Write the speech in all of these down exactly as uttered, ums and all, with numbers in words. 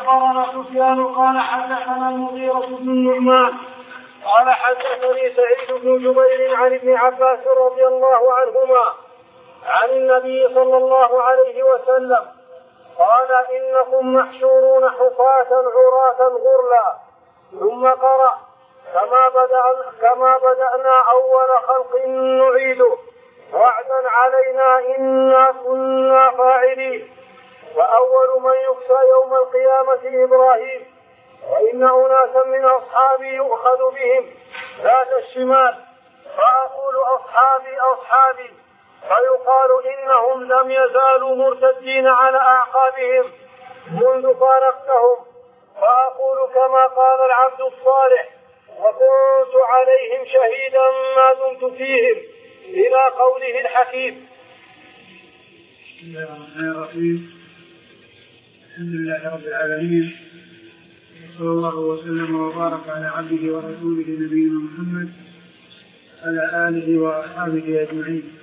أخبرنا سفيان قال حدثنا المغيرة بن النعمان قال حدثني سعيد بن جبير عن ابن عباس رضي الله عنهما عن النبي صلى الله عليه وسلم قال إنكم محشورون حفاة عراة غرلا. ثم قرأ كما بدأنا, كما بدأنا أول خلق نعيده وعدا علينا إنا كنا فاعلين. وأول من يكسى يوم القيامة إبراهيم وإن أناسا من أصحابي يؤخذ بهم ذات الشمال فأقول أصحابي أصحابي فيقال إنهم لم يزالوا مرتدين على أعقابهم منذ فارقتهم فأقول كما قال العبد الصالح وكنت عليهم شهيدا ما دمت فيهم إلى قوله الحكيم. بسم الله الرحمن الرحيم. الحمد لله رب العالمين صلى الله وسلم وبارك على عبده ورسوله نبينا محمد على آله وأصحابه أجمعين.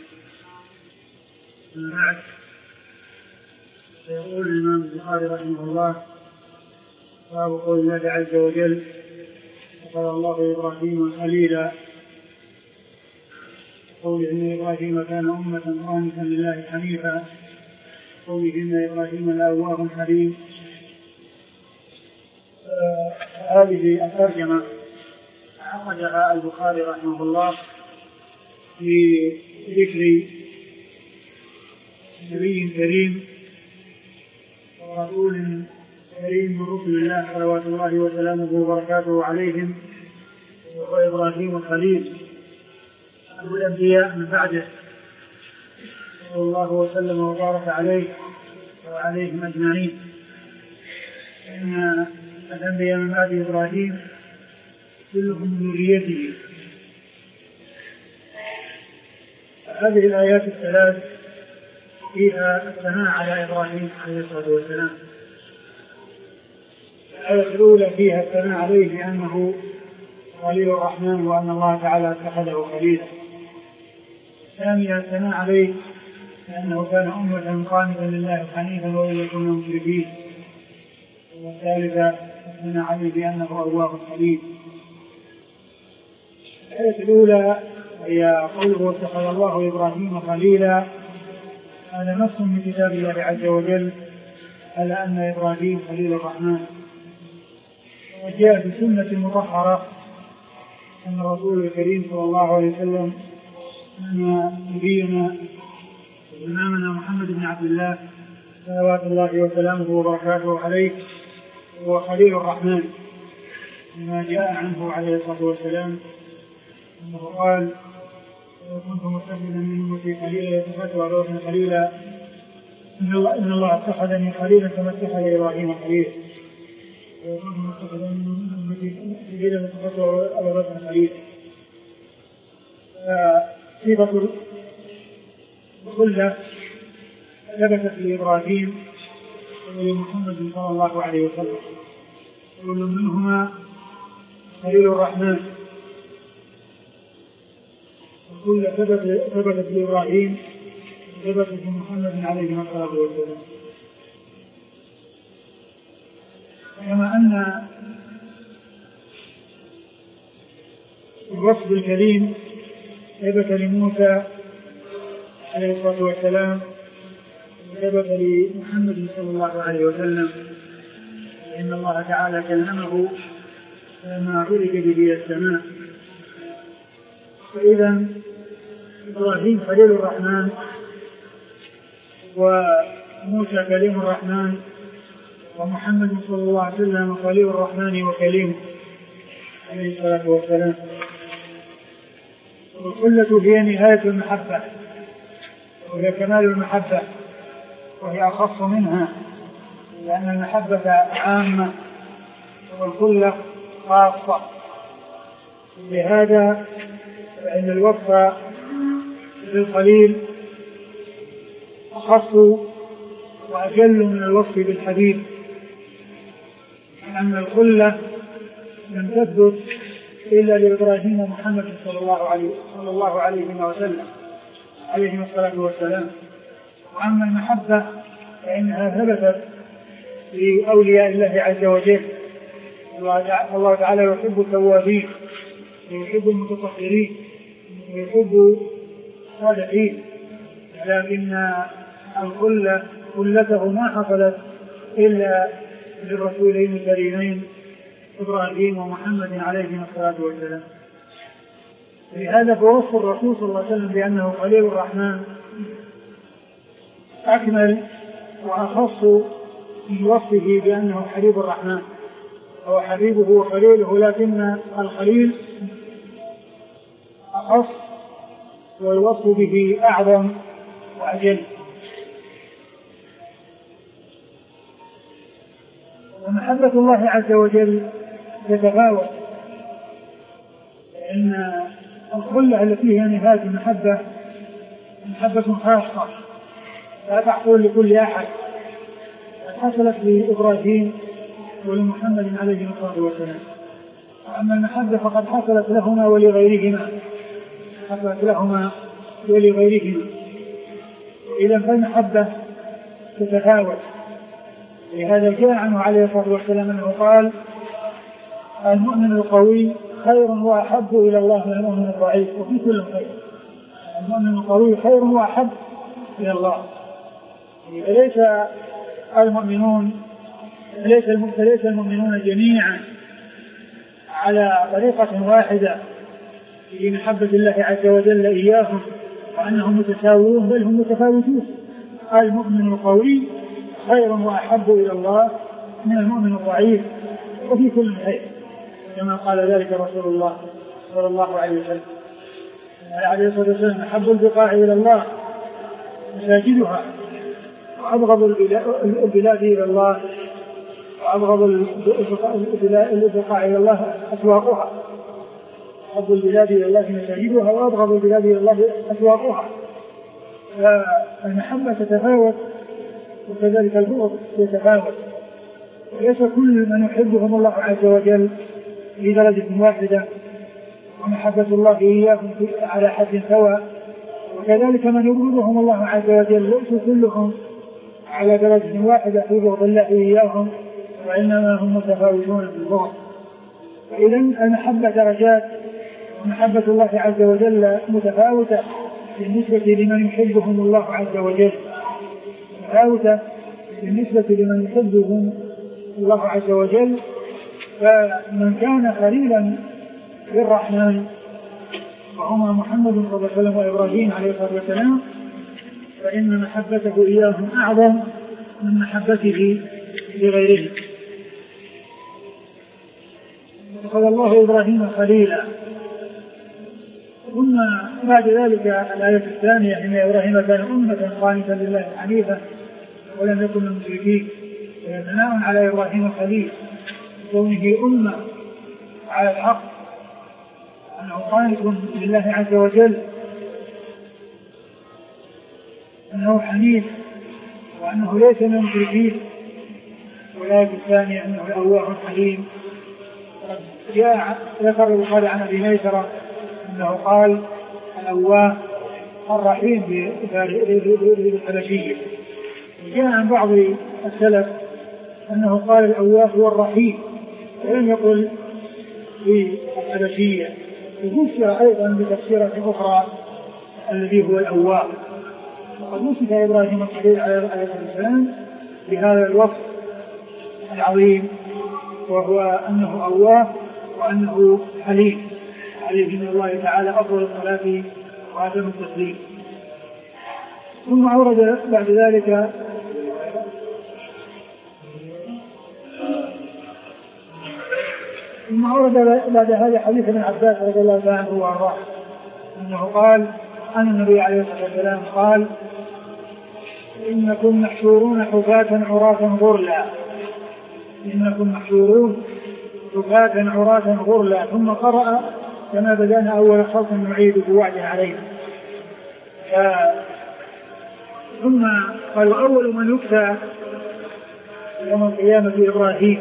بعد سيقول الإمام البخاري رحمه الله باب قول الله عز وجل وقال الله إبراهيم خليلا قوله إن إبراهيم كان أمة قانتا لله حنيفا قوله إن إبراهيم لأواه حليم. آه هذه الترجمة عقدها البخاري رحمه الله في ذكر نبي كريم ورسول كريم من رسل الله صلوات الله وسلامه وبركاته عليهم وإبراهيم الخليل أبو الأنبياء من بعده صلى الله وسلم وبارك عليه وعليهم أجمعين. إن الأنبياء من بعد إبراهيم كلهم من ذريته. هذه الآيات الثلاث فيها الثناء على إبراهيم عليه الصلاة والسلام. الآية الأولى فيها الثناء عليه بأنه خليل الرحمن وأن الله تعالى اتخذه خليلا. الثانية الثناء عليه لأنه كان أمة قانتا لله حنيفا ولم يكن مشركين. والثالثة الثناء عليه بأنه أواه حليم. الآية الأولى هي قوله اتخذ الله إبراهيم خليلا. هذا نص من كتاب الله عز وجل على أن إبراهيم خليل الرحمن. وجاء في سنة مطهرة أن الرسول الكريم صلى الله عليه وسلم أن نبينا إمامنا محمد بن عبد الله صلوات الله وسلامه وبركاته عليه هو خليل الرحمن لما جاء عنه عليه الصلاة والسلام أنه قال كنت متخذا من أمتي خليلا يتخذ على خليلا إن الله, إن الله اتخذني خليلا كما اتخذ إبراهيم خليلا وكنت متخذا من أمتي خليلا يتخذ على رجل خليلا. صيغة الخلة ثبتت لإبراهيم ولمحمد صلى الله عليه وسلم كل منهما خليل الرحمن. الخلة ثبتت لإبراهيم وثبتت لمحمد عليه الصلاة والسلام. كما أن الوصف الكريم ثبت لموسى عليه الصلاة والسلام وثبت لمحمد صلى الله عليه وسلم إن الله تعالى كلمه ما عرج به السماء. فإذا إبراهيم خليل الرحمن وموسى كليم الرحمن ومحمد صلى الله عليه وسلم خليل الرحمن وكليم عليه الصلاة والسلام. والخلة هي نهاية المحبة وهي كمال المحبة وهي أخص منها لأن المحبة عامة والخلة خاصة. لهذا فإن الوصف بالخليل أخص وأجل من الوصف بالحبيب لأن الخلة لم تثبت إلا لإبراهيم ومحمد صلى الله عليه صلى الله عليه وسلم عليه الصلاة والسلام. وأما المحبة فإنها ثبتت لأولياء الله عز وجل. الله تعالى يحب التوابين ويحب المتطهرين ويحب الصالحين، لكن الخلة خلته ما حصلت إلا للرسولين الكريمين إبراهيم ومحمد عليهما الصلاة والسلام. لهذا فوصف الرسول صلى الله عليه وسلم بأنه خليل الرحمن أكمل وأخص من وصفه بأنه حبيب الرحمن، هو حبيبه وخليله، لكن الخليل أخص والوصف به أعظم وأجل. ومحبة الله عز وجل تتفاوت، لأن الخلة التي هي نهاية المحبة محبة خاصة لا تحصل لكل أحد، حصلت لإبراهيم ولمحمد عليه الصلاة والسلام. أما المحبة فقد حصلت لهما ولغيرهما، حصلت لهما ولغيرهما. إذا فالمحبة تتفاوت. لهذا جاء عنه عليه الصلاة والسلام أنه قال: المؤمن القوي خير وأحب إلى الله من المؤمن الضعيف وفي كل خير. المؤمن القوي خير وأحب إلى الله. ليس المؤمنون ليس ليس المؤمنون جميعا على طريقة واحدة في محبة الله عز وجل إياهم وأنهم متساوون، بل هم متفاوتون. المؤمن القوي خير وأحب إلى الله من المؤمن الضعيف وفي كل خير، كما قال ذلك رسول الله صلى الله عليه وسلم. عليه الصلاة والسلام: أحب البقاع إلى الله مساجدها، وأبغض البلاد إلى الله وأبغض البقاع إلى الله أسواقها. أحب البلاد إلى الله مساجدها وأبغض البلاد إلى الله أسواقها. فالمحبة تتفاوت وكذلك البغض يتفاوت، وليس كل من يحبهم الله عز وجل في درجة واحدة، ومحبة الله إياهم على حد سواء، وكذلك من يبغضهم الله عز وجل ليسوا كلهم على درجة واحدة في بغض الله إياهم، وإنما هم متفاوتون في البغض. فإذا المحبة درجات، ومحبة الله عز وجل متفاوتة بالنسبة لمن يحبهم الله عز وجل، متفاوتة بالنسبة لمن يحبهم الله عز وجل. فمن كان خليلا للرحمن وهما محمد صلى الله عليه وسلم وإبراهيم عليه الصلاة والسلام، فإن محبته إياهم أعظم من محبته لغيره. اتخذ الله إبراهيم خليلا. ثم بعد ذلك الآية الثانية: إن إبراهيم كان أمة قانتا لله حنيفا ولم يكن من المشركين. ثناء على إبراهيم خليل كونه أمة على الحق، أنه قانت لله عز وجل، أنه حنيف، وأنه ليس من المشركين. والآية الثانية أنه أواه حليم. جاء ذكر البخاري عن أبي ميسرة أنه قال: الأواه الرحيم بالحبشية. جاء عن بعض السلف أنه قال الأواه هو الرحيم، ولم يقل بالحبشية. وفسر أيضا بتفسيرة أخرى الذي هو الأواه. وقد وصف إبراهيم الخليل عليه السلام بهذا الوصف العظيم، وهو أنه أواه وأنه حليم، عليه من الله تعالى أفضل الصلاة وأتم التسليم. ثم أورد بعد ذلك ثم أورد بعد هذا حديث ابن عباس رضي الله عنه وأرضاه أنه قال أن النبي عليه الصلاة والسلام قال: إنكم محشورون حفاة عراة غرلا. إنكم محشورون حفاة عراة غرلا. ثم قرأ: كما بدأنا أول خلق نعيده وعدا علينا. ثم قال: أول من يكفى يوم القيامة إبراهيم.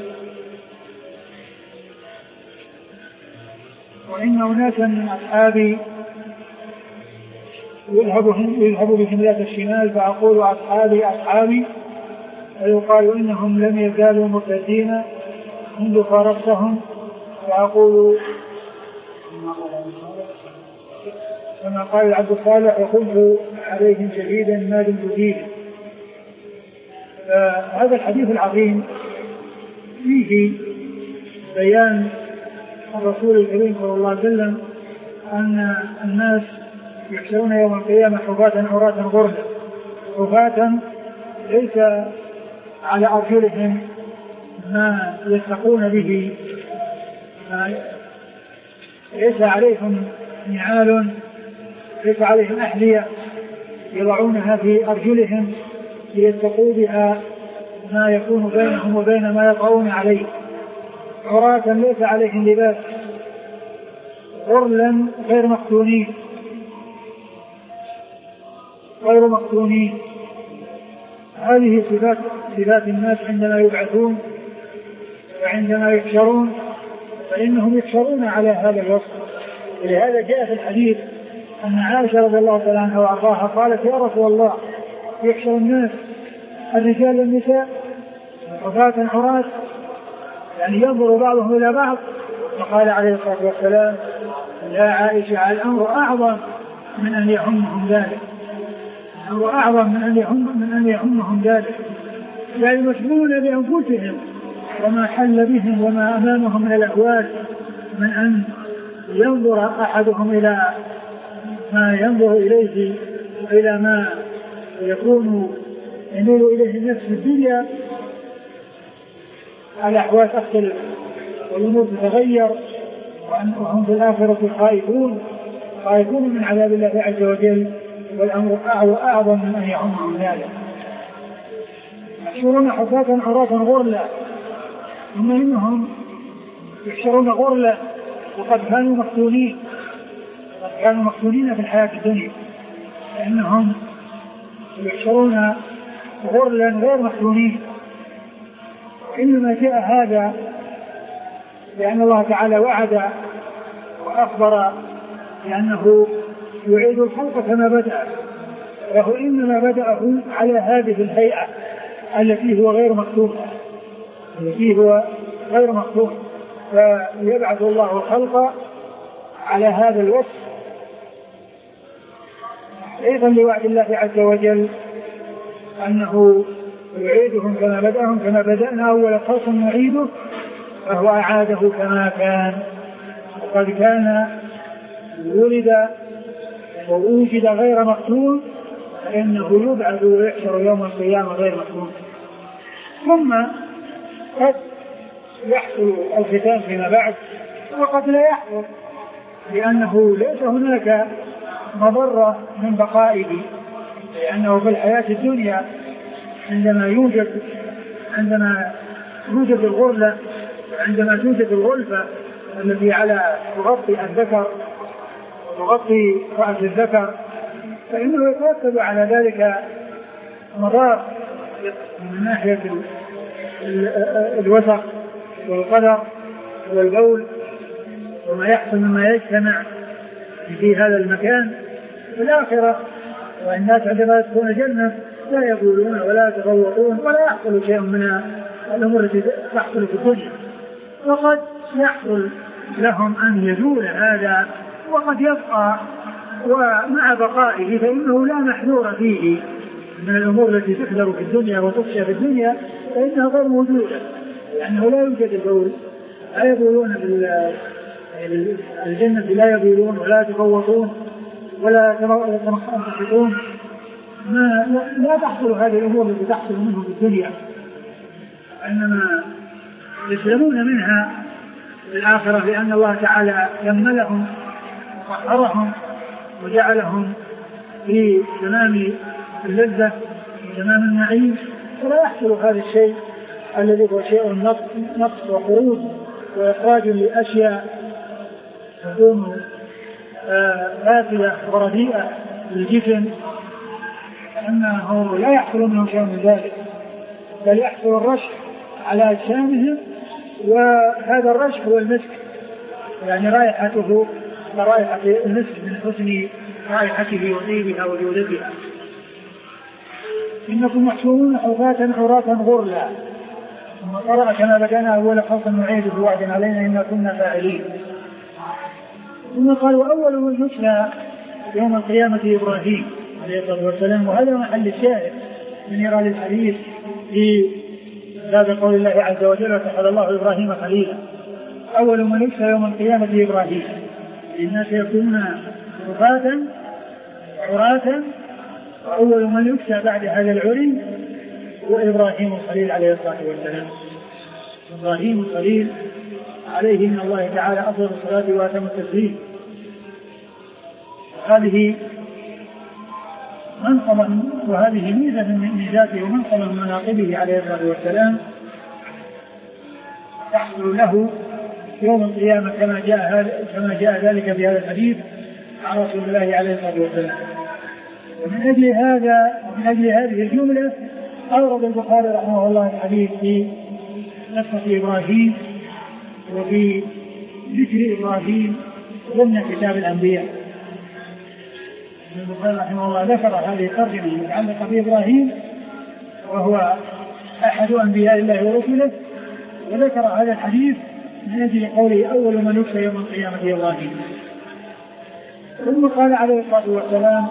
وإن أناسا من أصحابي يذهب بهم ذات الشمال، فأقول: أصحابي أصحابي، ويقال إنهم لم يزالوا مرتدين منذ فارقتهم، فأقول كما قال العبد الصالح وكنت عليهم شهيدا ما دمت فيهم. فهذا الحديث العظيم فيه بيان الرسول الكريم صلى الله عليه وسلم أن الناس يحشرون يوم القيامة حفاة عراة غرلا، حفاة ليس على أرجلهم ما يتقون به، ليس عليهم نعال، ليس عليهم أحذية يضعونها في أرجلهم ليتقوا بها ما يكون بينهم وبين ما يطعون عليه، عراة ليس عليهم لباس، غرلا غير مختونين غير مختونين. هذه صفات صفات الناس عندما يبعثون وعندما يحشرون، فإنهم يحشرون على هذا الوصف. ولهذا جاء في الحديث أن عائشة رضي الله تعالى عنها وأرضاها قالت: يا رسول الله، يحشر الناس الرجال والنساء حفاة عراة، يعني ينظر بعضهم إلى بعض. فقال عليه الصلاة والسلام: يا عائشة، الأمر أعظم من أن يهمهم ذلك، الأمر أعظم من أن يهم من أن يهمهم ذلك، لا يمثلون بأنفسهم وما حل بهم وما أمامهم من الأهوال، من أن ينظر أحدهم إلى ما ينظر إليه وإلى ما يكون يميل إليه النفس في الدنيا. الأحوال تختلف والأمور تتغير، وهم في الآخرة خائفون خائفون من عذاب الله عز وجل، والأمر أعظم من أن يهمهم ذلك. يحشرون حفاة عراة غرلا، ثم إنهم يحشرون غرلا وقد كانوا مفتونين قد كانوا مفتونين في الحياة الدنيا، لأنهم يحشرون غرلا غير مفتونين. إنما جاء هذا لأن الله تعالى وعد وأخبر بأنه يعيد الخلق كما بدأ، وهو إنما بدأه على هذه الهيئة التي هو غير مفتون التي هو غير مفتون فيبعث الله الخلق على هذا الوصف، أيضا لوعد الله عز وجل أنه يعيدهم كما بدأهم، كما بدأنا أول خلق نعيده، فهو أعاده كما كان. وقد كان ولد ووجد غير مفتون، فإنه يبعث ويحشر يوم القيامة غير مفتون. ثم قد يحصل الختان فيما بعد وقد لا يحصل، لأنه ليس هناك مضرة من بقائه، لأنه في الحياة الدنيا عندما يوجد عندما توجد الغرلة عندما توجد الغلفة التي على تغطي الذكر وتغطي رأس الذكر، فإنه يترتب على ذلك مضار من ناحية الوسخ والقدر والبول وما يحصل مما يجتمع في هذا المكان في الآخرة. والناس عندما يدخلون الجنة لا يقولون ولا يتغوطون ولا يحصل شيء من الأمور التي تحصل في الدنيا، وقد يحصل لهم أن يزول هذا وقد يبقى، ومع بقائه فإنه لا محذور فيه من الأمور التي تحذر في الدنيا وتخشى في الدنيا، فإنها غير موجودة، لأنه لا يوجد البول، لا يبولون في الجنة، لا يبولون ولا يتغوطون ولا يتنخطون، ما لا تحصل هذه الأمور التي تحصل منهم في الدنيا، إنما يسلمون منها في الآخرة، لأن الله تعالى يملهم وقهرهم وجعلهم في تمام اللذة وتمام النعيم، فلا يحصل هذا الشيء الذي هو شيء نقص وخروج وإخراج لأشياء تكون فاسدة ورديئة للجسم، أنه لا يحصل منه شيء من ذلك، بل يحصل الرشح على أجسامهم، وهذا الرشح هو المسك، يعني رائحته رائحة المسك من حسن رائحته وطيبها وجودتها. إنكم محشورون حفاة عراة غرلا. ثم قرأ كما بدأنا أول خلق نعيد في وعد علينا إنا كنا فاعلين. ثم قال وأول من يحشى يوم القيامة إبراهيم عليه الصلاة والسلام. وهذا محل الشاهد من إيراد الحديث في باب قول الله عز وجل واتخذ الله إبراهيم خليلا. أول من يحشى يوم القيامة إبراهيم. الناس يكونون حفاة عراة، وأول من يحشى بعد هذا العري هو إبراهيم الخليل عليه الصلاة والسلام. إبراهيم الخليل عليه من الله تعالى أفضل الصلاة وأتم التسليم. هذه منقبة وهذه ميزة من ميزاته ومنقبة من مناقبه عليه الصلاة والسلام تحصل له يوم القيامة كما جاء كما جاء ذلك في هذا الحديث عن رسول الله عليه الصلاة والسلام. ومن أجل هذا ومن أجل هذه الجملة أورد البخاري رحمه الله الحديث في قصة إبراهيم وفي ذكر إبراهيم ضمن كتاب الأنبياء. البخاري رحمه الله ذكر هذه الترجمة المتعلقة بإبراهيم وهو أحد أنبياء الله ورسله، وذكر هذا الحديث من أجل قوله أول من يحشى يوم القيامة إبراهيم. ثم قال عليه الصلاة والسلام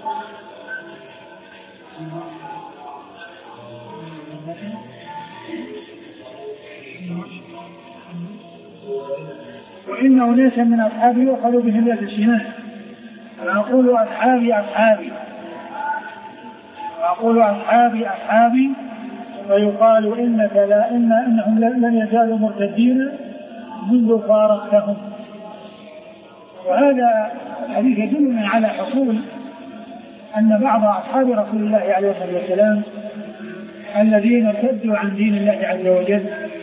وإن أناسا من أصحابي يؤخذوا بهم ذات الشمال. أنا أقول أصحابي أصحابي وأقول أصحابي أصحابي ويقال إنك لا إن إنهم لن يزالوا مرتدين منذ فارقتهم. وهذا الحديث يدلنا على حصول أن بعض أصحاب رسول الله عليه الصلاة والسلام الذين ارتدوا عن دين الله عز وجل،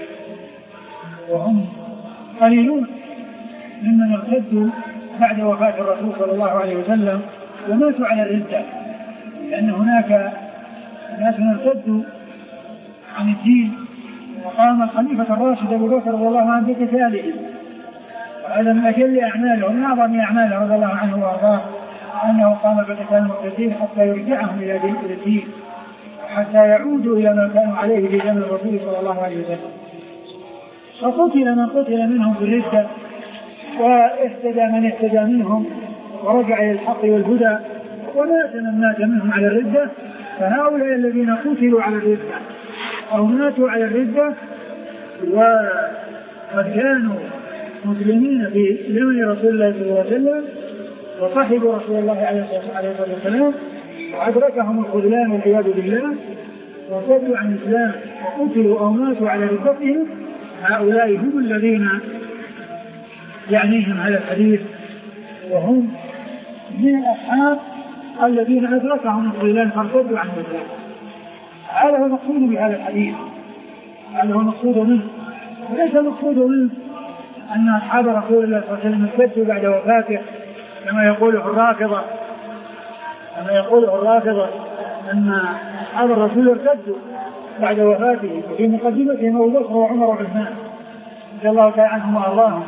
وهم قليلون ممن ارتدوا بعد وفاة الرسول صلى الله عليه وسلم وماتوا على الردة، لأن هناك ناس ارتدوا عن الدين وقام الخليفة الراشد أبو بكر رضي الله عنه بقتالهم، وهذا من أجل أعماله ومن أعظم أعماله رضي الله عنه وأرضاه أنه قام بقتال المرتدين حتى يرجعهم إلى الدين حتى يعودوا إلى ما كانوا عليه في زمن الرسول صلى الله عليه وسلم. فقتل من قتل منهم بالردة واهتدى من اهتدى منهم ورجع إلى الحق والهدى ومات من مات منهم على الردة. فهؤلاء الذين قتلوا على الردة أو ماتوا على الردة وقد كانوا مسلمين في زمن رسول الله صلى الله عليه وسلم وصحبوا رسول الله عليه الصلاة والسلام وأدركهم الخذلان والعياذ بالله وصدوا عن الإسلام وقتلوا أو ماتوا على ردتهم، هؤلاء هم الذين يعنيهم هذا الحديث، وهم من الأصحاب الذين أدركهم الخذلان فارتدوا عن الإسلام. هذا هو المقصود بهذا الحديث، هذا هو المقصود منه، وليس المقصود منه أن أصحاب رسول الله صلى الله عليه وسلم ارتدوا بعد وفاته كما يقوله الرافضة كما يقوله الرافضة أن أصحاب الرسول ارتدوا بعد وفاته، وفي مقدمتهم أبو بكر وعمر وعثمان رضي الله تعالى عنهم وأرضاهم.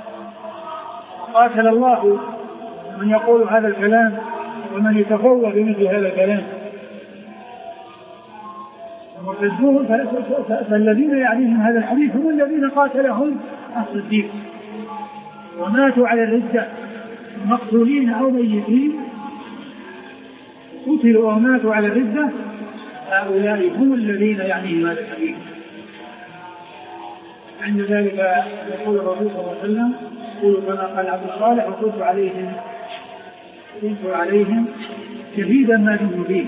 قاتل الله من يقول هذا الكلام ومن يتفوه بمثل هذا الكلام. فالذين يعنيهم هذا الحديث هم الذين قاتلهم الصديق وماتوا على الردة مقتولين أو ميتين، قتلوا وماتوا على الردة، هؤلاء هم الذين يعنيهم هذا الحديث. عند ذلك يقول الرسول صلى الله عليه وسلم يقول كما قال عبد الصالح وكنت عليهم كنت عليهم شهيدا ما دمت فيه.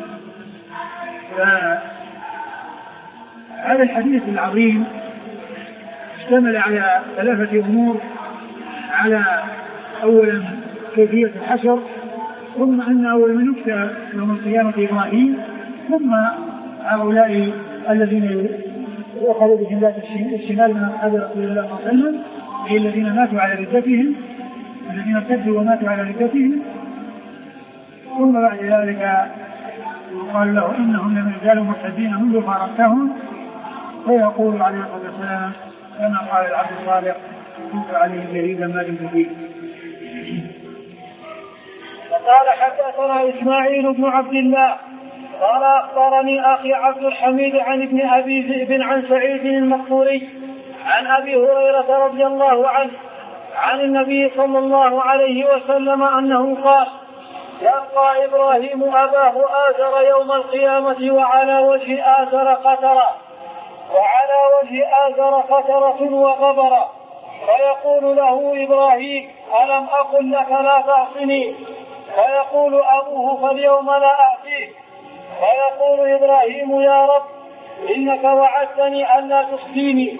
هذا الحديث العظيم اشتمل على ثلاثة أمور: على أولا كيفية الحشر، ثم أن أول من يكتب يوم القيامة إبراهيم، ثم هؤلاء الذين يؤخذوا بهم ذات الشمال من أصحاب رسول الله صلى الله عليه وسلم، هي الذين ماتوا على ردتهم، الذين ارتدوا وماتوا على ردتهم. ثم بعد ذلك قال له إنهم لم يزالوا مرتدين منذ فارقتهم، فيقول عليه الصلاة والسلام كما قال العبد الصالح كنت عليه شهيدا ما دمت فيه. وقال حدثنا إسماعيل بن عبد الله قال أخبرني أخي عبد الحميد عن ابن أبي ذئب عن سعيد المقبوري عن أبي هريرة رضي الله عنه عن النبي صلى الله عليه وسلم أنه قال: يلقى إبراهيم أباه آزر يوم القيامة وعلى وجه آزر قترة وعلى وجه آزر قترة وغبرة، فيقول له إبراهيم: ألم أقل لك لا تعصني؟ فيقول أبوه: فاليوم لا أعصيك. فيقول إبراهيم: يا رب إنك وعدتني ألا تخزيني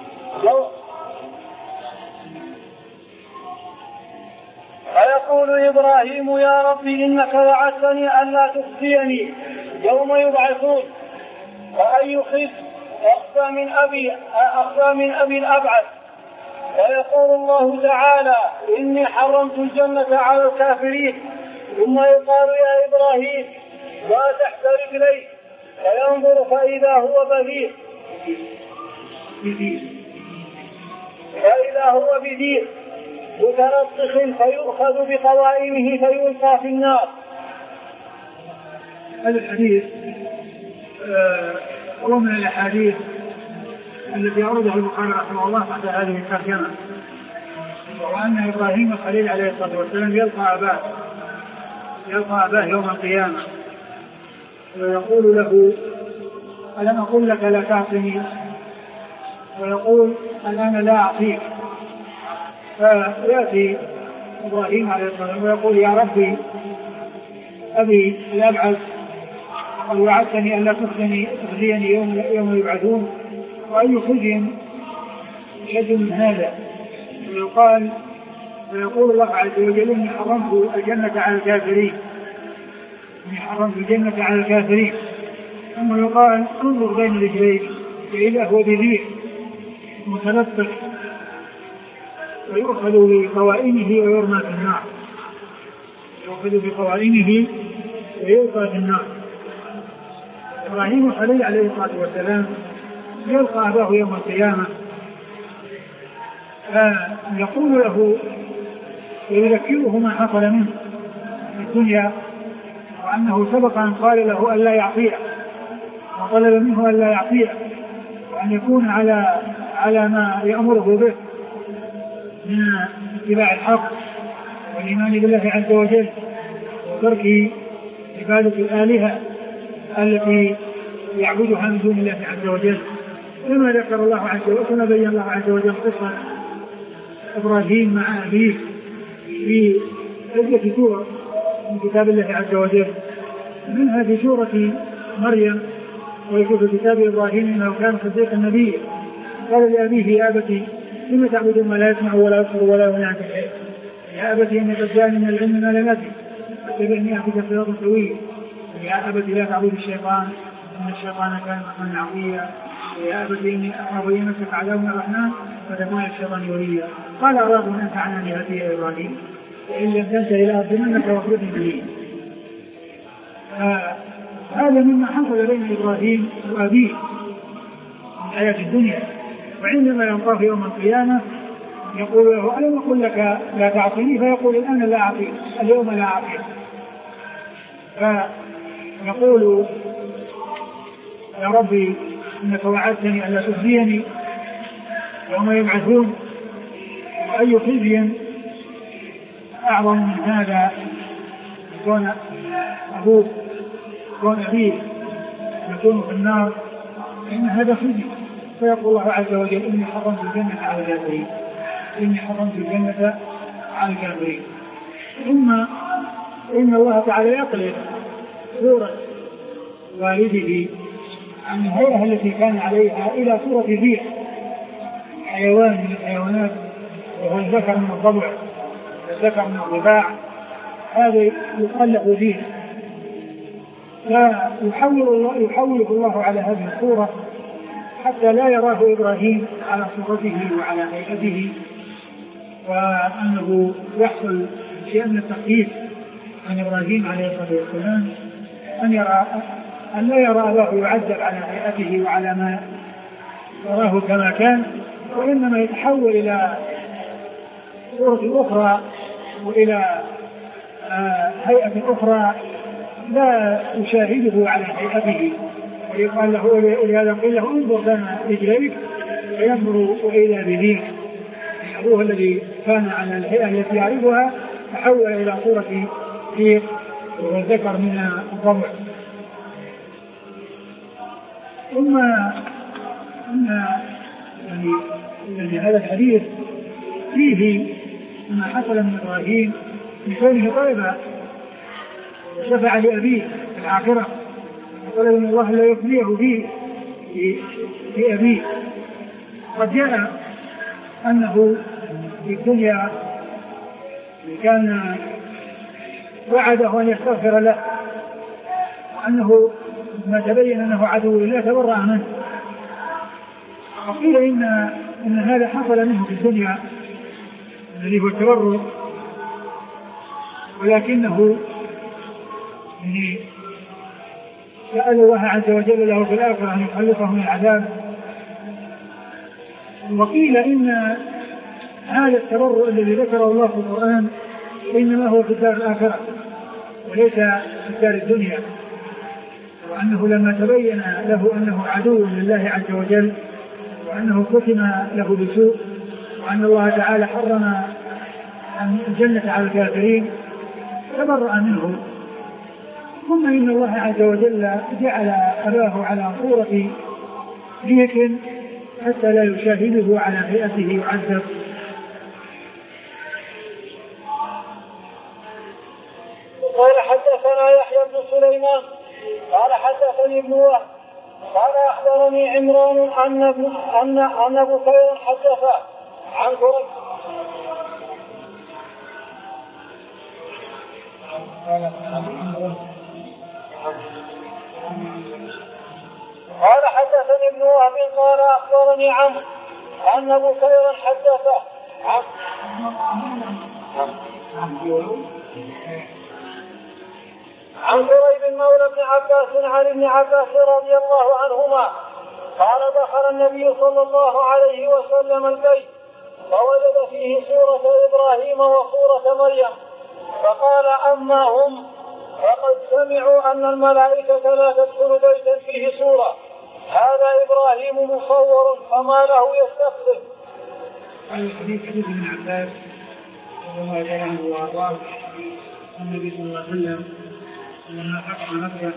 فيقول إبراهيم: يا رب إنك وعدتني ألا تخزيني يوم يبعثون. فأي خزي أخفى من أبي أخفى من أبي الأبعد؟ فيقول الله تعالى: إني حرمت الجنة على الكافرين. ثم يقال: يا إبراهيم لا تحت رجليك. فينظر فإذا هو بذيء فإذا هو بذيء متلطخ فيؤخذ بقوائمه فيلقى في النار. هذا الحديث هو من الأحاديث التي أورده البخاري رحمه الله تحت هذه الترجمة، وأن إبراهيم الخليل عليه الصلاة والسلام يلقى أباه يلقى أباه يوم القيامة ويقول له: ألم أقل لك لا تعصني؟ ويقول: الآن لا أعصيك. فيأتي إبراهيم عليه الصلاة والسلام ويقول: يا ربي أبي الأبعد قد وعدتني أن لا تخزني تخزيني يوم يوم يبعثون، وأي خزي شد من هذا؟ ويقال ويقول الله عز وجل: إني حرمت الجنة على الكافرين إني حرمت الجنة على الكافرين. ثم يقال: انظر بين رجليك فإذا هو بذيء متلطخ ويؤخذ بقوائمه ويرمى في النار يؤخذ بقوائمه ويلقى في النار. إبراهيم الخليل عليه الصلاة والسلام يلقى أباه يوم القيامة فيقول له ويذكره ما حصل منه في الدنيا، وأنه سبق أن قال له ألا يعصيه وطلب منه ألا يعصيه، وأن يكون على على ما يأمره به من اتباع الحق والإيمان بالله عز وجل وترك عبادة الآلهة التي يعبدها من دون الله عز وجل، كما ذكر الله عز وجل كما بين الله عز وجل قصة إبراهيم مع أبيه في عدة سور من كتاب الله عز وجل، منها في سورة مريم ويقول في كتاب إبراهيم إنه كان صديقا نبيا قال لأبيه: يا أبتي لم تعبدون ما لا يسمع ولا يبصر ولا يغني عنك شيئا؟ يا أبتي إني قد جاءني من العلم ما لم يأتك فاتبعني أهدك صراطا سويا. يا أبتي لا تعبد الشيطان إن الشيطان كان مخا عصيا. يا أبتي إني أخاف إن مسك عذاب الرحمن فتكون الشيطان وليا. قال: أراغب أنت عن آلهتي يا إبراهيم وإن لم تنتهي لأرجمنك واخرجني مليا. هذا مما حصل بين إبراهيم وأبيه من حياة الدنيا، وعندما يلقاه يوم القيامة يقول له: ألم أقل لك لا تعصيني؟ فيقول: الآن لا أعصيك، اليوم لا أعصيك. فيقول: يا ربي إنك وعدتني ألا تخزيني يوم يبعثون. أي خزي أعظم من هذا يكون أبوك يكون أبيه يكون في النار، إن هذا خزي. فيقول الله عز وجل: إني حرمت الجنة على الكافرين إني حرمت الجنة على الكافرين. ثم إن الله تعالى يقلب صورة والده عن الهيئة التي كان عليها إلى صورة ذئب، حيوان من الحيوانات، وهو الذكر من الضبع الذكر من الضباع، هذا يقلب ذئب. فيحول الله يحوله الله على هذه الصورة حتى لا يراه إبراهيم على صورته وعلى هيئته، وأنه يحصل شيء من التخفيف عن إبراهيم عليه الصلاة والسلام، أن يرى أن لا يرى أباه يعذب على هيئته وعلى ما يراه كما كان، وإنما يتحول إلى صورة أخرى وإلى هيئة أخرى لا يشاهده على هيئته، ويقال له ولهذا قيل له انظر بين رجليك فينظر الى بذيك. ابوه الذي كان على الهيئه التي يعرفها تحول الى صوره ذيق وذكر من الضبع. ثم ان يعني, يعني هذا الحديث فيه ما حصل من ابراهيم من كونه طيبا شفع لابيه في الاخره، وقال ان الله لا يفليه فيه في ابيه. قد جاء انه في الدنيا كان وعده ان يستغفر له، وانه ما تبين انه عدو لله تبرأ منه. وقيل ان ان هذا حصل منه في الدنيا الذي هو التبرؤ، ولكنه يعني سأل الله عز وجل له في الآخرة أن يخلصه من العذاب. وقيل إن هذا التبرؤ الذي ذكره الله في القرآن إنما هو في الدار الآخرة وليس في الدار الدنيا، وأنه لما تبين له أنه عدو لله عز وجل وأنه ختم له بسوء وأن الله تعالى حرم الجنة على الكافرين تبرأ منه. ثم إن الله عز وجل جعل أباه على صورة ذيك حتى لا يشاهده على هيئته يعذب. قال حدثنا يحيى بن سليمان قال حدثني ابن وهب قال أخبرني عمران أن أن أن أبو بكر حدث عن كريب قال حدثني ابن وهب قال أخبرني عمرو أن أبو بكر حدث عن عن كريب مولى ابن عباس عن ابن عباس رضي الله عنهما قال دخل النبي صلى الله عليه وسلم البيت فوجد فيه سورة إبراهيم وسورة مريم فقال أما هم فقد سمعوا أن الملائكة لا تدخل بيتا فيه سورة هذا إبراهيم مصور فما له يستقبل. الحديث حديث ابن عباس رضي الله تعالى عنه وارضاه النبي صلى الله عليه وسلم لما فتح مكة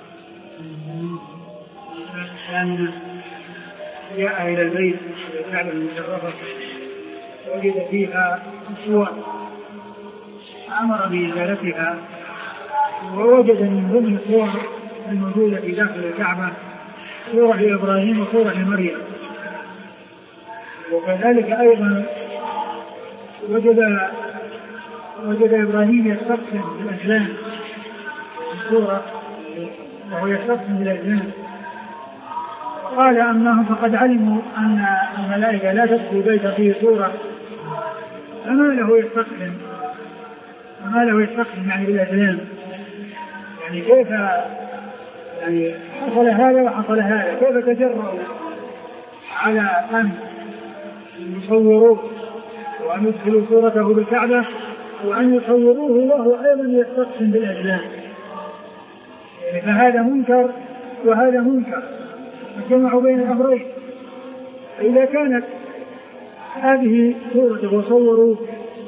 كان جاء إلى البيت الكعبة المشرفة وجد فيها صور أمر بإزالتها، ووجد من ضمن الصور الموجودة في داخل الكعبة صورة لإبراهيم وصورة لمريم. وكذلك أيضا وجد وجد إبراهيم يستقسم بالأجلام الصورة وهو يستقسم بالأجلام. قال أنهم فقد علموا أن الملائكة لا تدخل بيت فيه صورة فما له يستقسم فما له يستقسم يعني بالأجلام. يعني كيف يعني حصل هذا وحصل هذا، كيف تجرؤوا على أن يصوروه وأن يدخلوا صورته بالكعبة وأن يصوروه وهو أيضا يستقسم بالأجلام. يعني فهذا منكر وهذا منكر، فجمعوا بين الأمرين. فإذا كانت هذه صورته وصوروا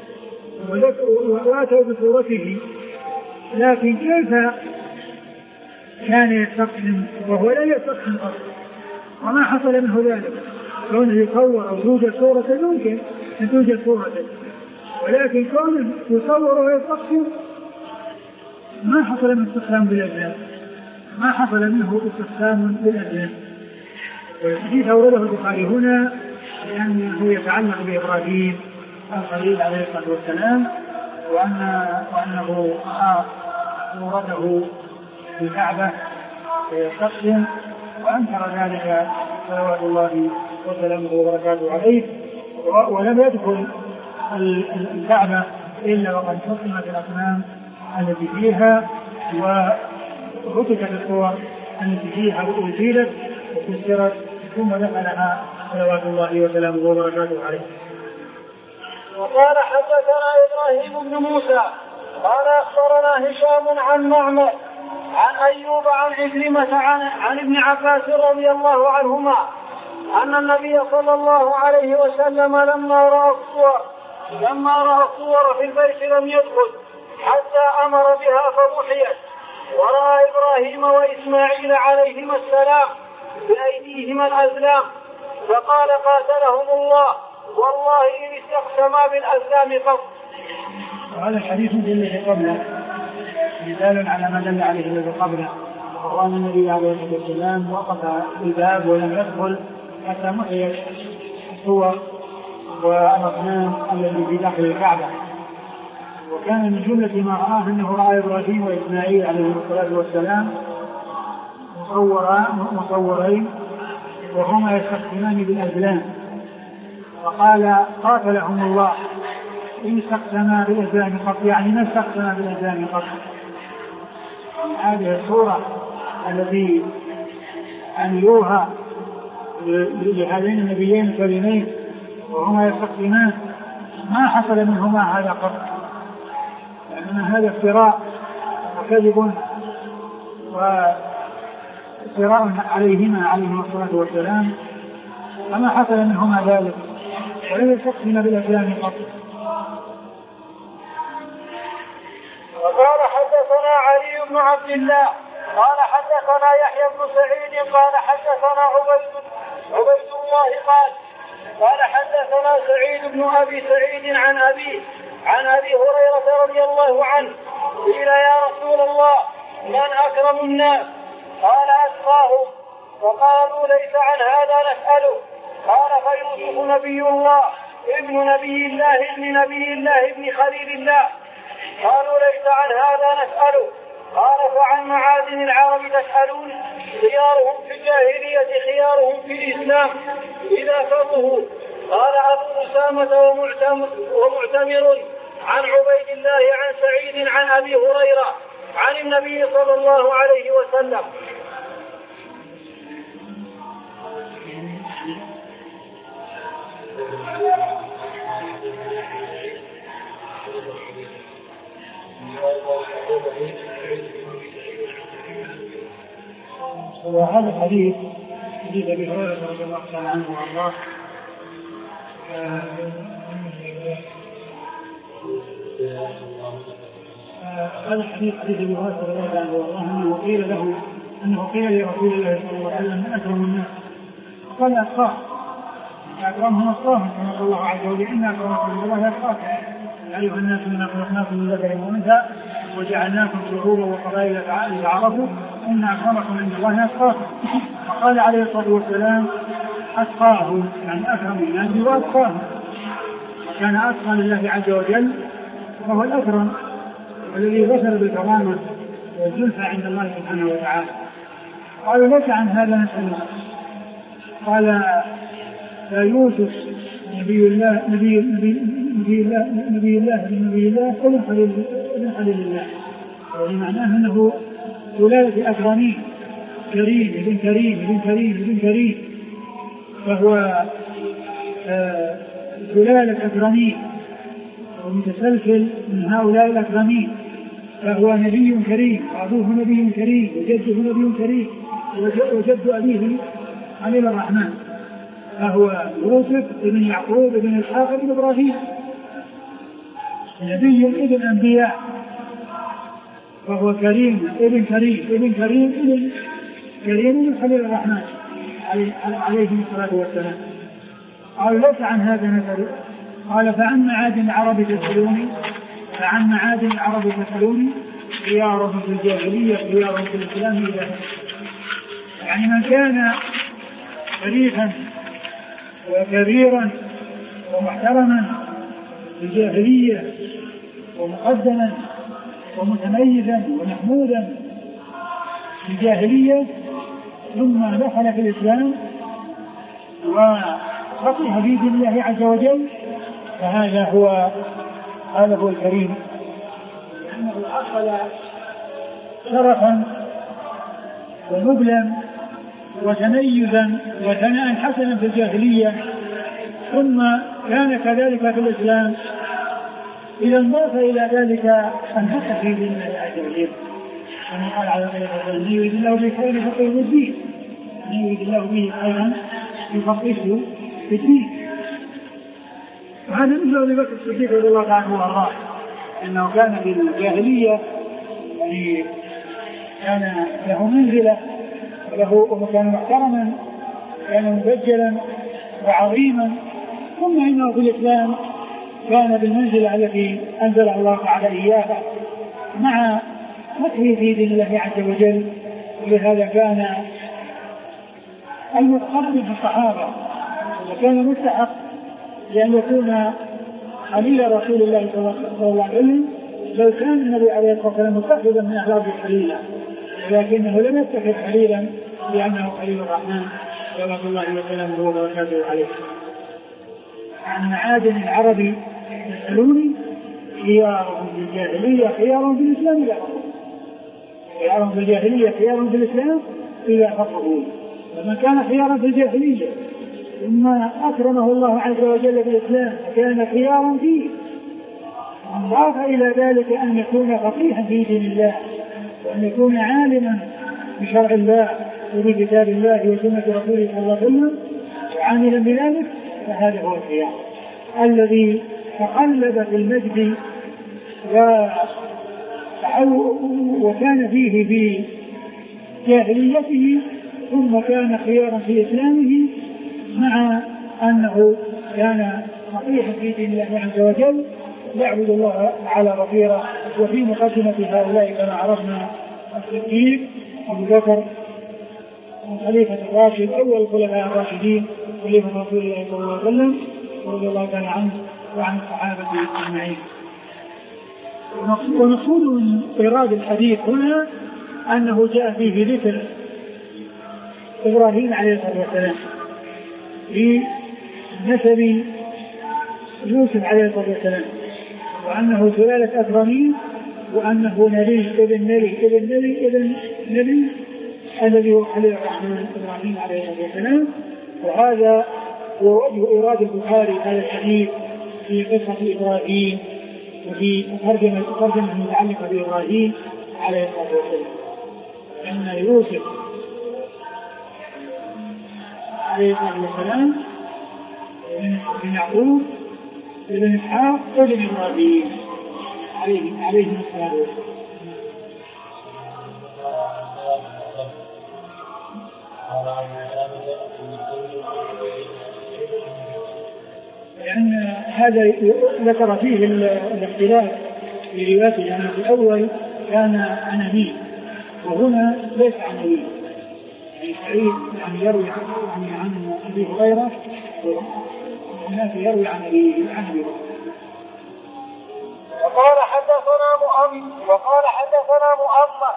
وآتوا بصورته، لكن كيف كان يستقسم وهو لا يستقسم أصلا وما حصل منه ذلك؟ كونه يصور أو توجد صورة ممكن أن توجد صورة، ولكن كونه يصور ويستقسم ما حصل منه استقسام بالأجلام، ما حصل منه استقسام بالأجلام. والحديث أورده البخاري هنا لأنه يتعلق بإبراهيم الخليل عليه الصلاة والسلام، وأن وأنه رأى صورته في الكعبة يستقسم وأنكر ذلك صلوات الله وسلامه وبركاته عليه، ولم يدخل الكعبة إلا وقد قسمت الأصنام التي فيها وهتكت الصور التي فيها وأزيلت وكسرت ثم دخلها صلوات الله وسلامه وبركاته عليه. وقال حدثنا إبراهيم بن موسى قال أخبرنا هشام عن معمر عن أيوب عن عكرمة عن, عن ابن عباس رضي الله عنهما أن النبي صلى الله عليه وسلم لما رأى الصور لما رأى الصور في البيت لم يدخل حتى أمر بها فمحيت، ورأى إبراهيم وإسماعيل عليهما السلام بأيديهما الأزلام فقال قاتلهم الله والله إن استقسما بالأزلام قط. وهذا الحديث الذي قبله مثال على ما دل عليه الذي قبله، وهو أن النبي عليه الصلاة والسلام وقف في الباب ولم يدخل حتى محيت الصور والأصنام التي في داخل الكعبة. وكان من جملة ما رآه أنه رأى إبراهيم وإسماعيل عليه الصلاة والسلام مصورين وهما يستقسمان بالأزلام، فقال قاتلهم الله إن استقسما بالأزلام قط، يعني ما استقسما بالأزلام قط. هذه الصورة التي عملوها لهذين النبيين الكريمين وهما يستقسمان ما حصل منهما هذا قط، لأن هذا افتراء وكذب وافتراء عليهما عليهما الصلاة والسلام، فما حصل منهما ذلك ولم يستقسم بالأزلام قط. وقال حدثنا علي بن عبد الله قال حدثنا يحيى بن سعيد قال حدثنا عبيد عبيد الله قال قال حدثنا سعيد بن أبي سعيد عن أبي عن أبي هريرة رضي الله عنه قيل يا رسول الله من أكرم الناس؟ قال أتقاهم. فقالوا ليس عن هذا نسأله. قال فيوسف نبي الله ابن نبي الله ابن نبي الله ابن خليل الله. قالوا ليس عن هذا نسأله. قال فعن معادن العرب تسألون؟ خيارهم في الجاهلية خيارهم في الإسلام إذا فقهوا. قال أبو أسامة ومعتمر عن عبيد الله عن سعيد عن أبي هريرة عن النبي صلى الله عليه وسلم. وهذا الحديث حديث أبي هريرة رضي الله عنه وارضاه هذا الحديث حديث أبي هريرة رضي الله عنه وارضاه أنه قيل له أنه قيل لرسول الله صلى الله عليه وسلم من أكرم الناس؟ قال أتقاهم. أكرمهم أتقاهم كما قال الله عز وجل إن أكرمكم عند الله أتقاكم. يا أيها الناس إنا خلقناكم من ذكر وأنثى وجعلناكم شعوبا وقبائل لتعارفوا إن أكرمكم عند الله أتقاكم. وقال عليه الصلاة والسلام أتقاهم يعني أكرم الناس وأتقاهم، وكان أتقى لله عز وجل وهو الأكرم والذي بشر بالكرامة والزلفى عند الله سبحانه وتعالى. قالوا لك عن هذا نسأله. قال يوسف نبي الله نبي نبي نبي الله نبي الله نبي الله ابن خليل ابن خليل الله، يعني معناه أنه سلالة أكرمين كريم ابن كريم ابن كريم ابن كريم، فهو آه سلالة أكرمين ومتسلسل من هؤلاء الأكرمين، فهو نبي كريم وأبوه نبي كريم وجده نبي كريم وجد أبيه خليل الرحمن، فهو يوسف ابن يعقوب ابن إسحاق ابن إبراهيم نبي ابن أنبياء، فهو كريم ابن كريم ابن كريم ابن كريم ابن خليل الرحمن عليه الصلاة والسلام. قال ليس عن هذا نسأل. قال فعن معادن العرب تسألوني فعن معادن العرب تسألوني خيارهم في الجاهلية خيارهم في الإسلام إذا، يعني من كان شريفا وكبيرا ومحترما في الجاهلية ومقدما ومتميزا ومحمودا في الجاهلية ثم دخل في الإسلام وفقه في دين الله عز وجل فهذا هو هذا هو الكريم، لأنه حصل شرفا ونبلا وتميزا وثناء حسنا في الجاهلية ثم كان كذلك في الإسلام، إذا انضاف إلى ذلك أن حق في دين الله عز وجل كما قال على غير أن يريد الله به خيرا يفقهه في الدين، أن يريد الله به خيرا يفقهه في الدين. وهذا مثل أبي بكر الصديق رضي الله عنه وأرضاه، أنه كان في الجاهلية يعني كان له منزلة وله وكان محترما، كان مبجلا وعظيما، ثم إنه في الإسلام كان بالمنزلة التي أنزل الله تعالى إياها مع فتحه في دين الله عز وجل. ولهذا كان المتقدم في الصحابة وكان مستحق لأن يكون خليل رسول الله صلى الله عليه وسلم، لو كان النبي عليه الصلاة والسلام متخذا من أخلاقه خليلا، ولكنه لم يتخذ خليلا لأنه خليل الرحمن صلى الله عليه وسلم وبركاته عليه. عن معادن العربي يسألوني خيارهم في الجاهلية خيارهم في الإسلام إذا فقهوا، خيارهم في الجاهلية خيارهم في الإسلام إذا فقهوا. فمن كان خيارا في الجاهلية ثم أكرمه الله عز وجل بالإسلام فكان خيارا فيه، ضاف إلى ذلك أن يكون فقيها في دين الله، وأن يكون عالما بشرع الله وبكتاب الله وسنة رسوله صلى الله عليه وسلم وعاملا بذلك، فهذا هو الخيار الذي تقلب في المجد وكان فيه في جاهليته ثم كان خيارا في إسلامه، مع أنه كان فقيها في دين الله عز وجل يعبد الله على بصيرة. وفي مقدمة هؤلاء كما عرفنا الصديق أبو بكر الخليفة الراشد أول الخلفاء الراشدين خليفة رسول الله صلى الله عليه وسلم رضي الله تعالى عنه وعن الصحابة أجمعين. ونقصد من إيراد الحديث هنا أنه جاء فيه ذكر إبراهيم عليه الصلاة والسلام في نسب يوسف عليه الصلاة والسلام، وأنه سلالة أكرمين، وأنه نبي ابن نبي ابن نبي ابن نبي الذي هو خليل الرحمن إبراهيم عليه الصلاة والسلام. وهذا وإيراد البخاري هذا الحديث في قصة إبراهيم وفي ترجمة ترجمة متعلقة بإبراهيم عليه الصلاة والسلام، أن يوسف عليه الصلاة والسلام بن يعقوب بن إسحاق بن إبراهيم عليه عليه الصلاة والسلام. لأن هذا ذكر فيه الاختلاف في روايته، لأن في الأول كان عن أبيه وهنا ليس عن أبيه، يعني سعيد يعني يروي يعني عن أبي هريرة وهناك يروي عن أبيه عن أبيه. وقال حدثنا مؤمن وقال حدثنا مؤمن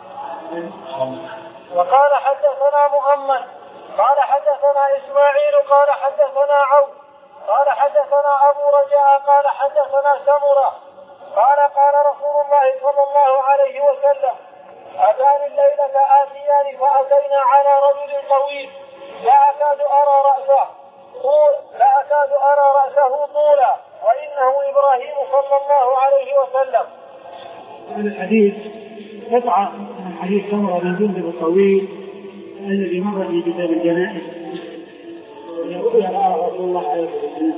وقال حدثنا مؤمن قال حدثنا إسماعيل قال حدثنا عون قال حدثنا أبو رجاء قال حدثنا سمرة قال قال رسول الله صلى الله عليه وسلم أتاني الليلة آتيان فأتينا على رجل طويل لا أكاد أرى رأسه طول لا أكاد أرى رأسه طولا وإنه إبراهيم صلى الله عليه وسلم. هذا الحديث قطعة من حديث سمرة بن جندب الطويل الذي مر في كتاب الجنائز ورؤيا رأى رسول الله عليه وسلم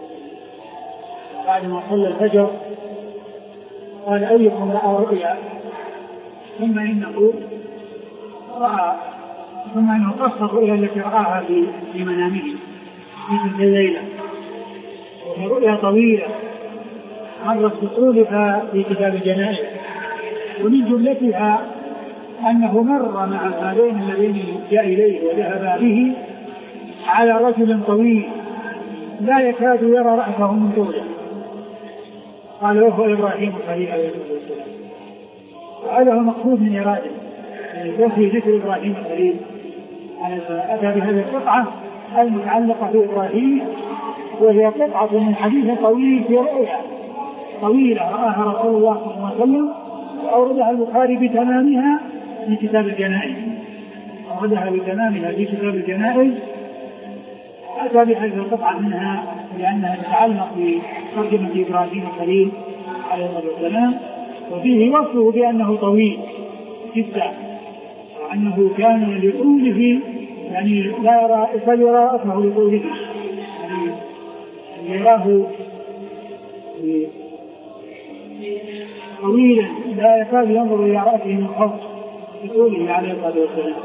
بعد ما صلى الفجر قال أيكم رأى رؤيا، ثم إنه رأى ثم إنه قص الرؤيا التي رآها في منامه في تلك الليلة، وهي رؤيا طويلة مرت بطولها في كتاب الجنائز، ومن جملتها أنه مر مع هذين الذين جاء إليه وذهب به على رجل طويل لا يكاد يرى رأسه من طوله، قال وهو إبراهيم خليل عليه الصلاة والسلام. وهذا هو مقصود من إراده، يعني وفي ذكر إبراهيم خليل أتى بهذه القطعة المتعلقة بإبراهيم، وهي قطعة من حديث طويل في رؤيا طويلة رآها رسول الله صلى الله عليه وسلم، وأوردها البخاري بتمامها في كتاب الجنائز أوردها بتمامها في كتاب الجنائز أتى بهذه القطعة منها لأنها تتعلق بترجمة إبراهيم خليل عليه الصلاة والسلام، وفيه وصفه بأنه طويل جدا، وأنه كان لطوله يعني لا يرى بل يرى رأسه لطوله، يعني يراه طويلا لا يكاد ينظر إلى رأسه من فوق لطوله عليه الصلاة والسلام.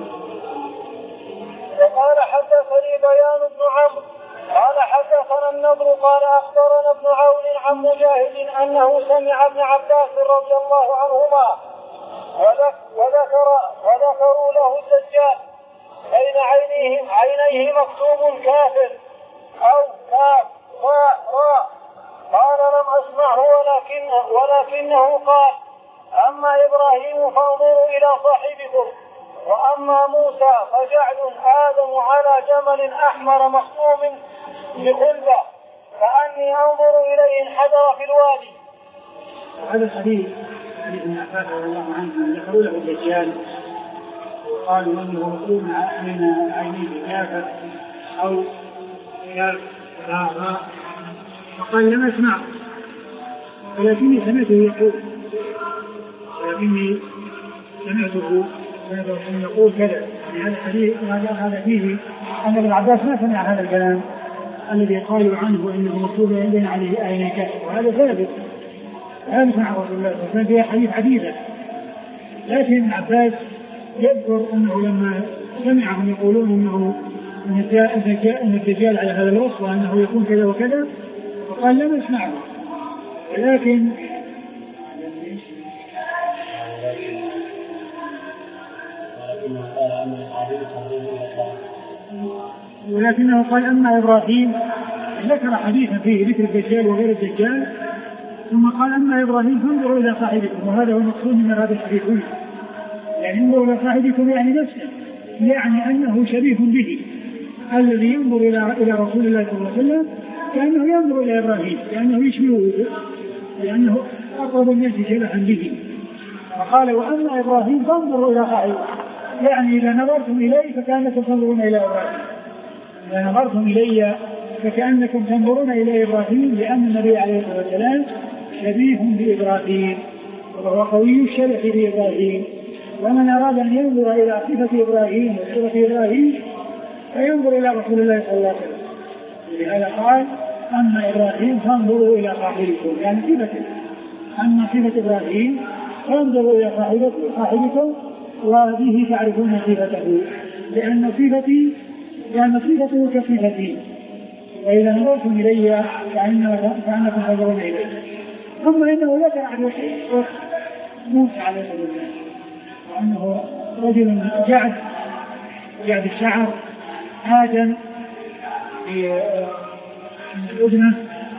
وقال حدثني بيان بن عمرو قال حدثنا النضر قال أخبرنا ابن عون عن مجاهد أنه سمع ابن عباس رضي الله عنهما وذكر وذكروا له الدجال بين عينيه عينيه مكتوب كافر أو كاف راء راء. قال لم أسمعه ولكن ولكنه قال أما إبراهيم فانظروا إلى صاحبكم وأما موسى فجعل آدم على جمل أحمر مخطوم بخلبة كأني أنظر إليه انحدر في الوادي. هذا الحديث عن ابن عباس رضي الله عنه ذكروا له الدجال وقالوا انه مكتوب بين عينيه كافر او كاف راء، فقال لم اسمع ولكني سمعته يقول ولكني سمعته يقول كذا. يعني هذا الحديث هذا فيه ان ابن عباس ما سمع هذا الكلام الذي قالوا عنه انه مكتوب بين عليه عينيه كافر، وهذا ثابت هذا مع رسول الله صلى الله عليه وسلم في حديث عديدة. لكن ابن عباس يذكر انه لما سمعهم يقولون انه ان الدجال على هذا الوصف وانه يكون كذا وكذا فقال لم اسمعه، ولكن ولكنه قال اما ابراهيم، ذكر حديثا فيه ذكر الدجال وغير الدجال، ثم قال أما إبراهيم فانظروا إلى صاحبكم، وهذا هو المقصود من هذا الحديث. يعني انظروا إلى صاحبكم يعني نفسه، يعني أنه شبيه به، الذي ينظر إلى إلى رسول الله صلى الله عليه وسلم كأنه ينظر إلى إبراهيم، لأنه يشبهه، لأنه أقرب الناس شبها به. فقال وأما إبراهيم فانظروا إلى صاحبكم، يعني إذا نظرتم إليه فكأنكم تنظرون إلى إبراهيم، إذا نظرتم إلي فكأنكم تنظرون إلى إبراهيم، لأن النبي عليه الصلاة والسلام شبيه بإبراهيم وهو قوي الشبه بإبراهيم، ومن أراد أن ينظر إلى صفة إبراهيم وصفة إبراهيم فينظر إلى رسول الله صلى الله عليه وسلم. لهذا قال أما إبراهيم فانظروا إلى صاحبكم، يعني صفته، أما صفة إبراهيم فانظروا إلى صاحبكم وبه تعرفون صفته، لأن صفتي لأن صفته كصفتي، وإذا نظرتم إلي فأنكم تنظرون إليه. ثم إنه ذكر عن موسى عليه السلام وأنه رجل جعد جعد الشعر آدم في الأذنة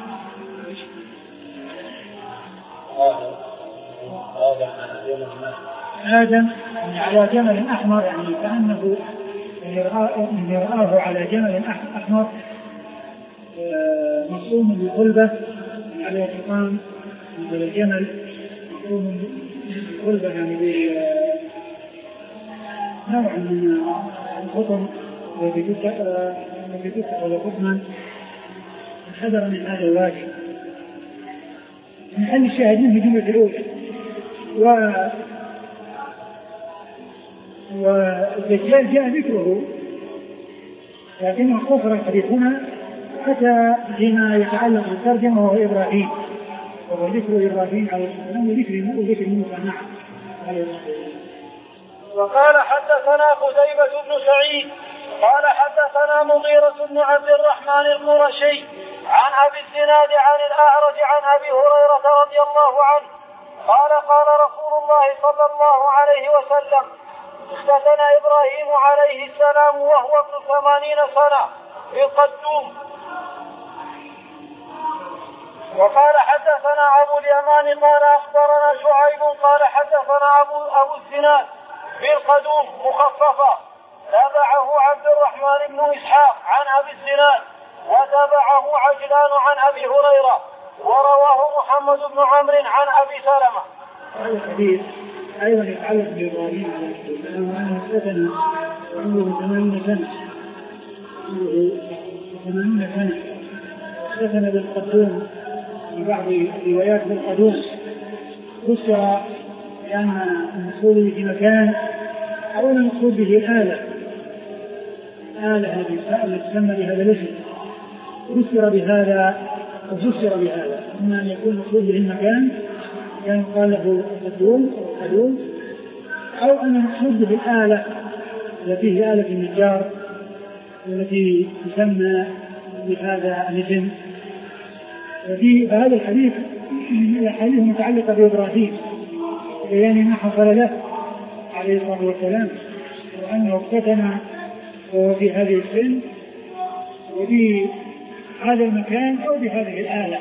آدم على جمل أحمر، يعني كأنه رآه على جمل أحمر مصوم بالقلبة، على اعتقام من الجمل مصوم بالقلبة، يعني بنوع من القطن الذي تتخذ قطنا انحدر من هذا الوادي. محل الشاهدين في الجملة الأولى. و والدجال جاء ذكره لكنه قصر الحديث هنا أتى بما يتعلق بالترجمة وهو إبراهيم، وهو ذكر إبراهيم عليه السلام وذكر موسى معه. وقال حدثنا قتيبة بن سعيد قال حدثنا مغيرة بن عبد الرحمن القرشي عن أبي الزناد عن الأعرج عن أبي هريرة رضي الله عنه قال قال رسول الله صلى الله عليه وسلم اختتن إبراهيم عليه السلام وهو ابن ثمانين سنة في القدوم. وقال حدثنا أبو اليمان قال أخبرنا شعيب قال حدثنا أبو, أبو الزناد في القدوم مخففة تابعه عبد الرحمن بن إسحاق عن أبي الزناد وتابعه عجلان عن أبي هريرة ورواه محمد بن عمرو عن أبي سلمة. هذا الحديث أيضا يتعلق بإبراهيم عليه السلام وأنه اختتن عمره ثمانين سنة عمره ثمانين سنة اختتن بالقدوم، في بعض الروايات بالقدوم فسر لأن المقصود به مكان أو المقصود به الآلة الآلة التي تسمى بهذا الاسم فسر بهذا وفسر بهذا، إما أن يكون المقصود به المكان كان قال له الدول أو الحدود، أو أن المقصود به الآلة التي هي آلة النجار والتي تسمى بهذا الاسم. وفي هذا الحديث من الأحاديث المتعلقة بإبراهيم بيان ما حصل له عليه الصلاة والسلام وأنه افتتن في هذه السن وفي هذا المكان أو بهذه الآلة.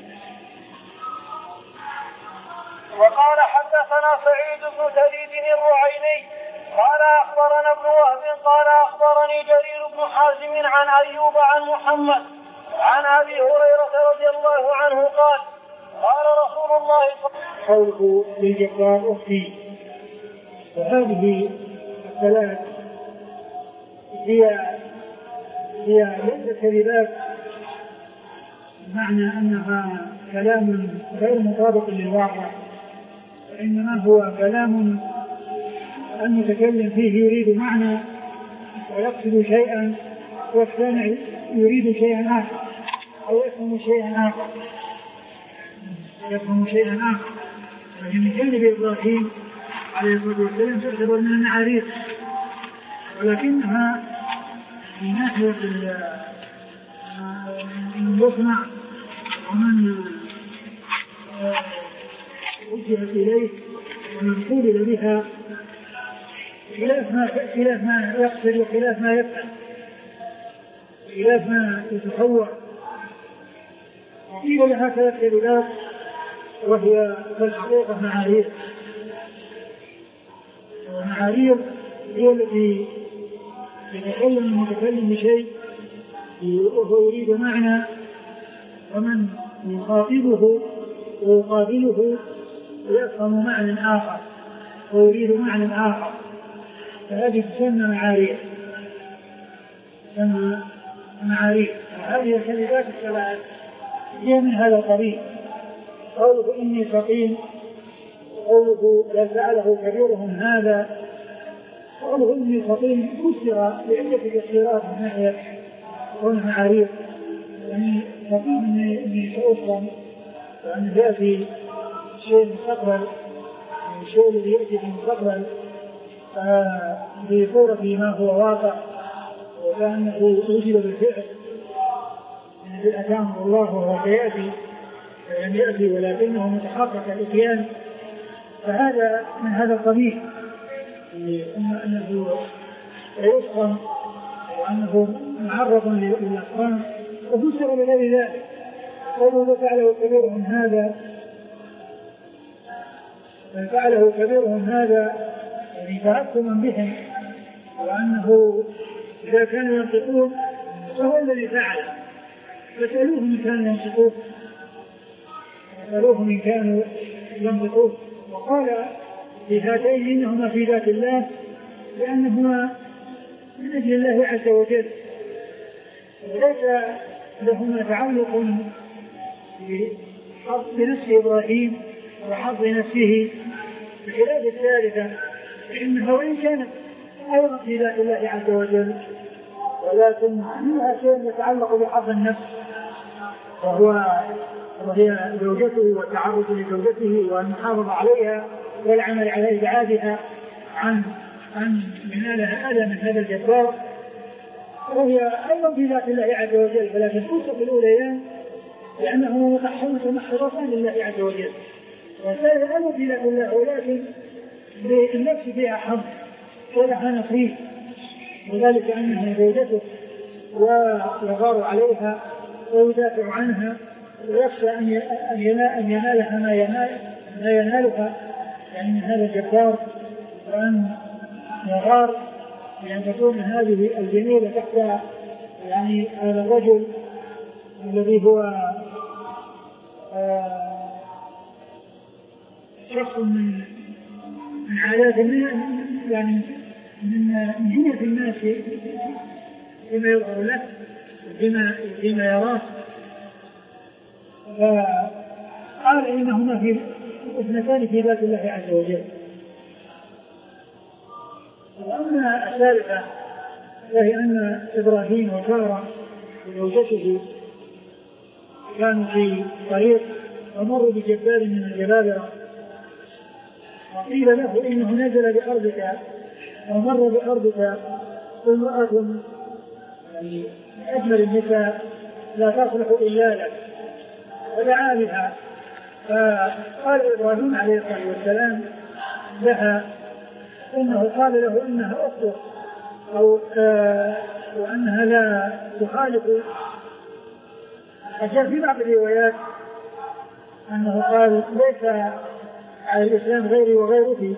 وقال حدثنا سعيد بن سعيد الرعيني قال أخبرنا ابن وهب قال أخبرني جرير بن حازم عن أيوب عن محمد عن أبي هريرة رضي الله عنه قال قال رسول الله صلى الله عليه وسلم قوله للجبار أختي. وهذه الثلاث هي هي ليست كلمات معنى أنها كلام غير مطابق للواقع، وإنما هو كلام المتكلم فيه يريد معنى ويقصد شيئا والسامع يريد شيئا آخر أو يفهم شيئا آخر يفهم شيئا آخر. فمن جانب إبراهيم عليه الصلاة والسلام تعتبر من المعاريف، ولكنها من ناحية من يسمع ومن وجهت إليه ومن قبل بها خلاف ما خلاف ما يقصد وخلاف ما يفعل خلاف ما يتصور. وقيل لها ثلاث كلمات وهي في الحقيقة معايير، والمعايير هي التي يتكلم المتكلم بشيء وهو يريد معنى ومن يخاطبه ويقابله ويفهم معنى آخر ويريد معنى آخر، فهذه تسمى معاريف تسمى معاريف. وهذه الكلمات الثلاث هي من هذا القبيل. قوله إني سقيم، قوله لا فعله كبيرهم هذا، قوله إني سقيم فسر بعدة تفسيرات من ناحية كونها معاريف. يعني سقيم إني سأسلم وأن يأتي شيء مستقبل الشيء الذي يأتي في المستقبل بصورة ما هو واقع وكأنه وجد بالفعل الذي أتاه الله وهو سيأتي لم يأتي ولكنه متحقق الإتيان. فهذا من هذا القبيل، أنه يسخن وأنه معرض للأسخان وفسر بغير ذلك. قوله فعله كبيرهم هذا فعله كبيرهم هذا يعني تهكما بهم، وأنه إذا كانوا ينطقون فهو الذي فعل، فسألوهم إن كانوا ينطقون فسألوهم إن كانوا ينطقون. وقال في هاتين إنهما في ذات الله لأنهما من أجل الله عز وجل، وليس لهما تعلق بنفس إبراهيم وحظ نفسه بخلاف الثالثة، فإنها وإن كانت أيضا في ذات الله عز وجل ولكن منها شيء يتعلق بحظ النفس وهو وهي زوجته والتعرض لزوجته والمحافظة عليها والعمل على إبعادها عن عن منالها أذى من هذا الجبار، وهي أيضا في ذات الله عز وجل، ولكن توصف الأوليان لأنه متحمس محفظتان لله عز وجل، والثالث أيضا في ذات الله ولكن بالنفس فيها حظ ولها نصيب، وذلك أنها زوجته ويغار عليها ويدافع عنها ويخشى أن ينالها ما ينال ما ينالها يعني من هذا الجبار، وأن يغار بأن تكون هذه الجميلة تحت يعني هذا الرجل الذي هو شخص من من عادات يعني من جملة الناس بما يظهر له بما بما يراه. فقال إنهما في اثنتان في ذات الله عز وجل، أما الثالثة وهي أن إبراهيم وسارة وزوجته كانوا في طريق ومروا بجبال من الجبابرة، وقيل له إنه نزل بأرضك ومر بأرضك امرأة يعني أجمل النساء لا تصلح إلا لك، ودعا بها. فقال إبراهيم عليه الصلاة والسلام لها إنه قال له إنها أخته أو آه وأنها لا تخالف. فجاء في بعض الروايات أنه قال ليس على الإسلام غيري وغيرك.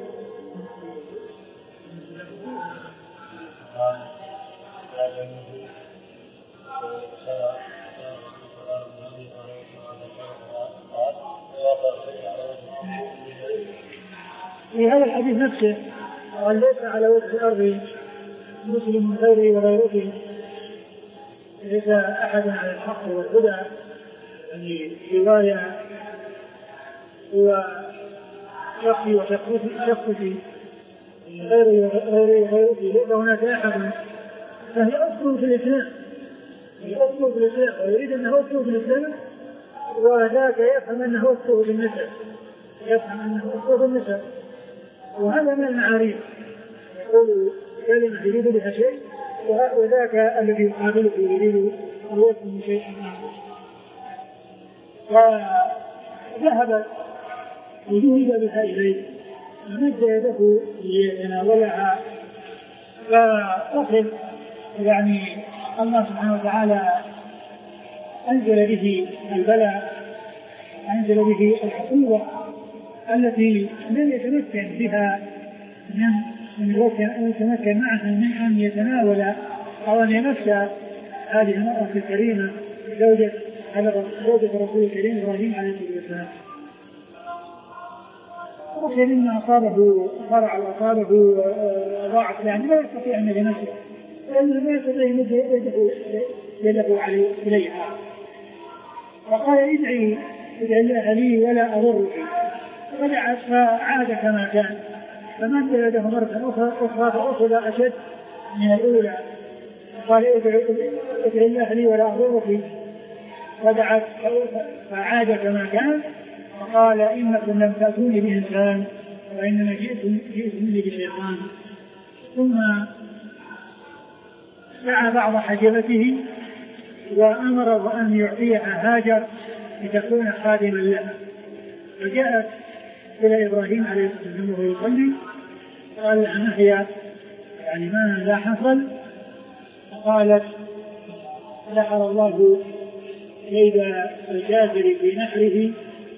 في هذا الحديث نفسه قال ليس على وجه الأرض مسلم غيري وغيرك، ليس أحد على الحق والهدى. يعني رواية هو شخصي وشخصي غيري وغيري وغيرك، ليس هناك أحد. فهي أصل في الإسلام، هي أصل في الإسلام ويريد أنه أصل في الإسلام، وذاك يفهم أنه أصل بالنسب، يفهم أنه أصل بالنسب. وهذا من المعاريف، يقول كلمة يريد بها شيء وذاك الذي يقابله يريد أن يفهم شيئا آخر. فذهبت وذهب بها إليه فمد يده ليتناولها، فأخذ يعني الله سبحانه وتعالى أنزل به البلاء، أنزل به العقوبة التي لم يتمكن بها من يتمكن معها من أن يتناول أو أن يمس هذه المرأة الكريمة زوجة زوجة رسول الكريم إبراهيم عليه الصلاة والسلام. وكان مما أصابه فرع وأصابه ضاعت يعني لا يستطيع أن يتنفس، لأنه لا يستطيع أن يده عليه إليها. فقال ادعي ادعي الله لي ولا أضرك، فدعت فعاد كما كان، فمد يده مرة أخرى فأخذ أشد من الأولى. قال ادعي الله لي ولا أضرك، فدعت فعاد كما كان، فقال إنكم لم تأتوني بإنسان وإنما جئتم بشيطان. ثم دعا بعض حجبته وأمر أن يعطيها هاجر لتكون خادما لها. فجاءت إلى إبراهيم عليه الصلاة والسلام وهو يصلي، قال لها ما هي يعني ما لا حصل؟ فقالت سحر الله كيد الكافر في نحره،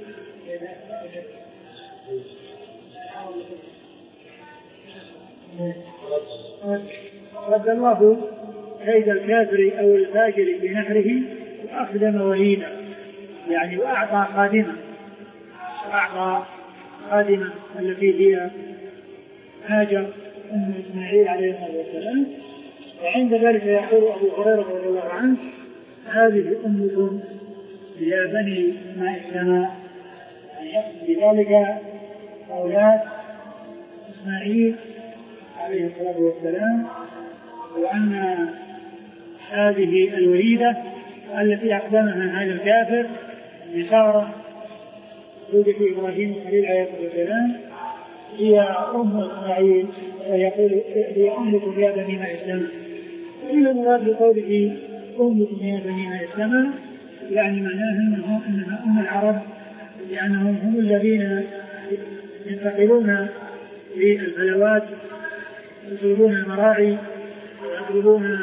رد الله كيد الكافر أو الفاجر في نحره وأخدم وليدا، يعني وأعطى خادمة وأعطى خادمة التي هي هاجر أم إسماعيل عليه الصلاة والسلام. وعند ذلك يقول أبو هريرة رضي الله عنه هذه أمكم يا بني ماء السماء، يقصد بذلك أولاد إسماعيل عليه الصلاة والسلام، وأن هذه الوليدة التي أقدمها هذا الكافر بسارة زوجة إبراهيم الخليل عليه الصلاة والسلام هي أم إسماعيل، ويقول هي أمكم يا بني ماء السماء. إلى مراد بقوله أمكم يا بني ماء السماء يعني معناه أنها أم العرب، لأنهم هم الذين ينتقلون للبلوات يطلبون المراعي ويطلبون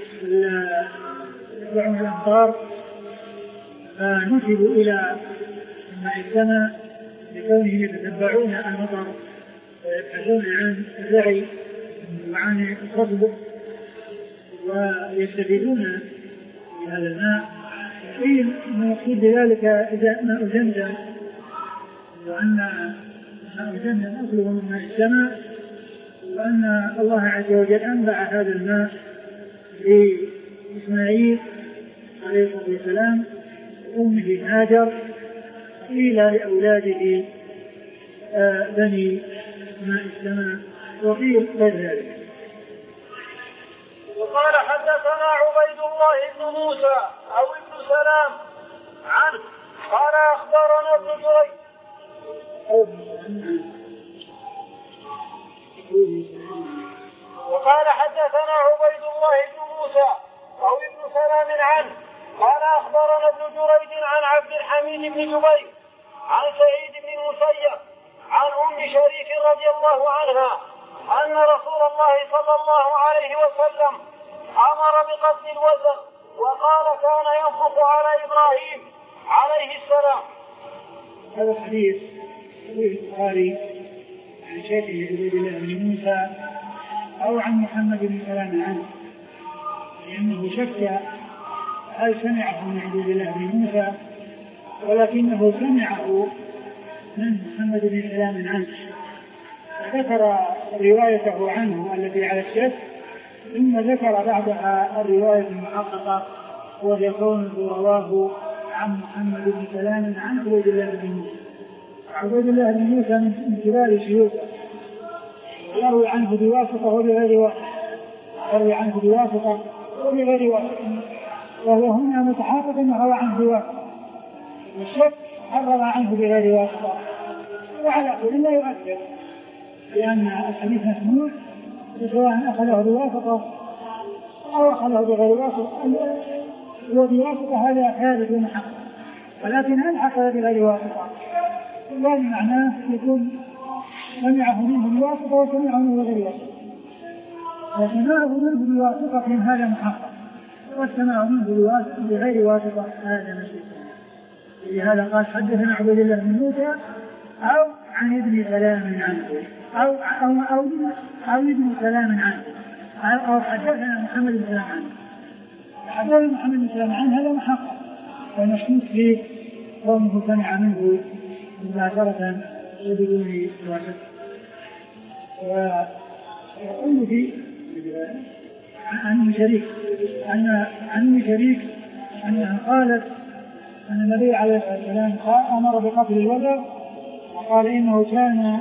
يطلعون الأمطار، فنسبوا إلى ماء السماء لكونهم يتتبعون المطر ويبحثون عن الزرع وعن الخصب ويستفيدون من هذا الماء. قيل المقصود بذلك إذا ماء زمزم، وأن ماء زمزم أصله من ماء السماء، وأن الله عز وجل أنبع هذا الماء لإسماعيل عليه الصلاة والسلام أمه هاجر، قيل لأولاده آه بني ماء السماء، وقيل غير ذلك. بن موسى أو ابن سلام عنه قال أخبرنا ابن جريج. وقال حدثنا عبيد الله بن موسى أو ابن سلام عنه قال أخبرنا ابن جريج عن عبد الحميد بن جبير عن سعيد بن المسيب عن أم شريك رضي الله عنها أن رسول الله صلى الله عليه وسلم أمر بقتل الوزغ وقال كان ينفخ على إبراهيم عليه السلام. هذا الحديث في البخاري عن شيخه عبيد الله بن موسى أو عن محمد بن سلام عنه، لأنه شك هل سمعه من عبيد الله بن موسى، ولكنه سمعه من محمد بن سلام عنه، ذكر روايته عنه التي على الشك، ثم ذكر بعدها الرواية المحققة وهي كونه رواه عن محمد بن سلام عن عبيد الله بن موسى. عبيد الله بن موسى من كبار شيوخه، يروي عنه بواسطة وبغير واسطة، يروي عنه بواسطة وبغير واسطة، وهو هنا متحقق أنه روى عنه بواسطة، والشك روى عنه بغير واسطة، وعلى كل لا يؤثر، لأن الحديث مسموع سواء أخذه بواسطة أو أخذه بغير واسطة، وبواسطة هذا ثابت ومحقق، ولكن هل أخذ بغير واسطة لازم معناه يكون سمعه منه بواسطة وسمعه منه بغير واسطة، وسمعه منه بواسطة هذا محقق، والسماع منه بغير واسطة هذا مشهور. لهذا قال حدثنا عبيد الله بن موسى أو عن ابن سلام عنه أو أو أو, أو ابن سلام عنه أو, أو حدثنا محمد بن سلام عنه. حدثنا محمد بن سلام عنه هذا محقق، والمشهور فيه قومه سمع منه مباشرة بدون واسطة. ويقول في عن شريك أن عن شريك أنها قالت أن النبي عليه الصلاة والسلام أمر بقتل الوزغ، وقال إنه كان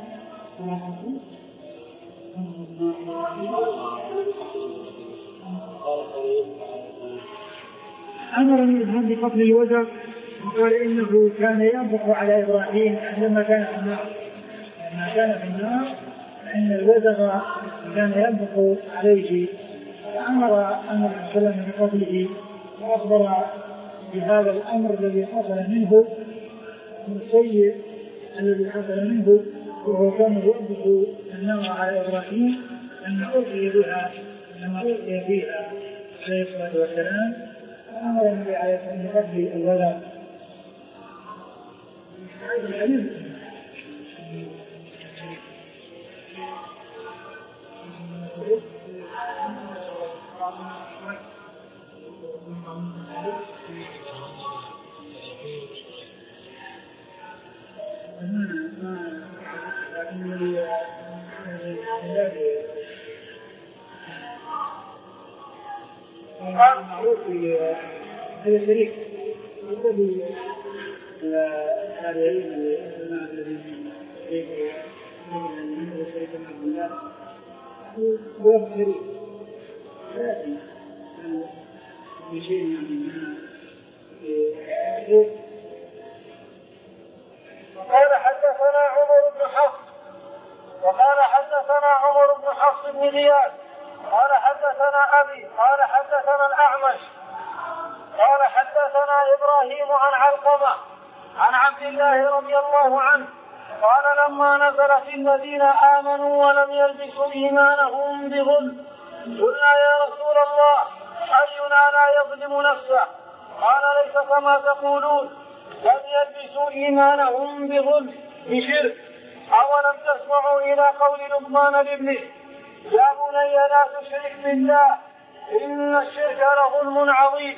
أمر الإذهاب بقتل الوزغ، وقال إنه كان ينفخ على إبراهيم لما كان في النار، لما كان في النار فإن الوزغ كان ينفخ عليه، فأمر النبي صلى الله عليه وسلم بقتله، وأخبر بهذا الأمر الذي حصل منه السيء الذي حصل منه، وهو كان ينفخ النار على إبراهيم لما ألقي بها لما ألقي فيها عليه الصلاة والسلام، فأمر النبي عليه الصلاة والسلام بقتل الوزغ. معروف في هذا الشريك الذي التابعين الذين من الشريك مع الله هو شريك، لكن بشيء من وقال حدثنا عمر بن حفص وقال حدثنا عمر بن حفص بن غياث قال حدثنا أبي قال حدثنا الأعمش قال حدثنا إبراهيم عن علقمة عن عبد الله رضي الله عنه قال لما نزل في الذين آمنوا ولم يلبسوا إيمانهم بظلم قلنا يا رسول الله أينا لا يظلم نفسه؟ قال ليس كما تقولون، لم يلبسوا إيمانهم بظلم بشرك. أولم تسمعوا إلى قول لقمان لابنه يا بني لا تشرك بالله إن الشرك لظلم عظيم.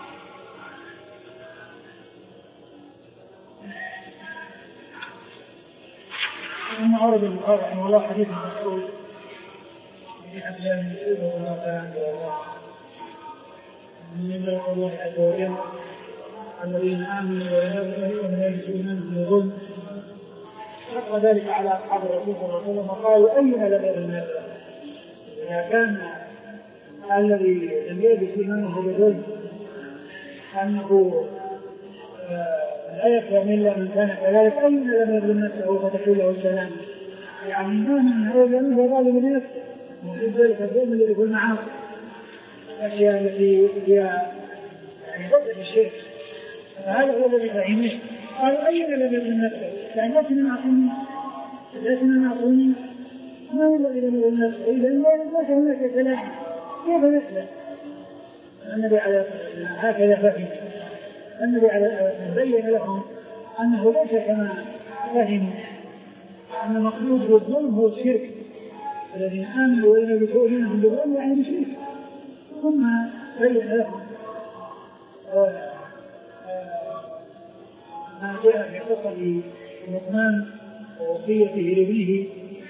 ثم أورد البخاري رحمه الله حديث مسعود في عبد الله بن مسعود رضي الله عنه من الله عز وجل الذين آمنوا ولم يلبسوا إيمانهم بظلم، حق ذلك على أصحاب الرسول صلى الله عليه وسلم، قالوا أينا لم يظلم نفسه؟ إذا كان الذي لم يلبس إيمانه بظلم أنه لا يفهم إلا من كان كذلك، أين لم يظلم نفسه فتقول له السلام؟ يعني ما من هذا من ظالم لنفسه، وفي ذلك الظلم الذي هو المعاصي، الأشياء التي هي يعني ضد الشرك. فهذا هو الذي فهمه. قال أين لم يظلم نفسه؟ يعني لكن معصومين، لكن معصومين ما هو الذي لم يظلم نفسه؟ إذا ليس هناك كلام كيف نسلم؟ النبي عليه الصلاة والسلام هكذا فهم. النبي عليه بين لهم أنه ليس كما فهم أن المقصود بالظلم هو الشرك، الذين آمنوا ولم يلبسوا إيمانهم بالظلم يعني بالشرك. ثم بين لهم ما جاء في قصة لقمان ووصيته لابنه،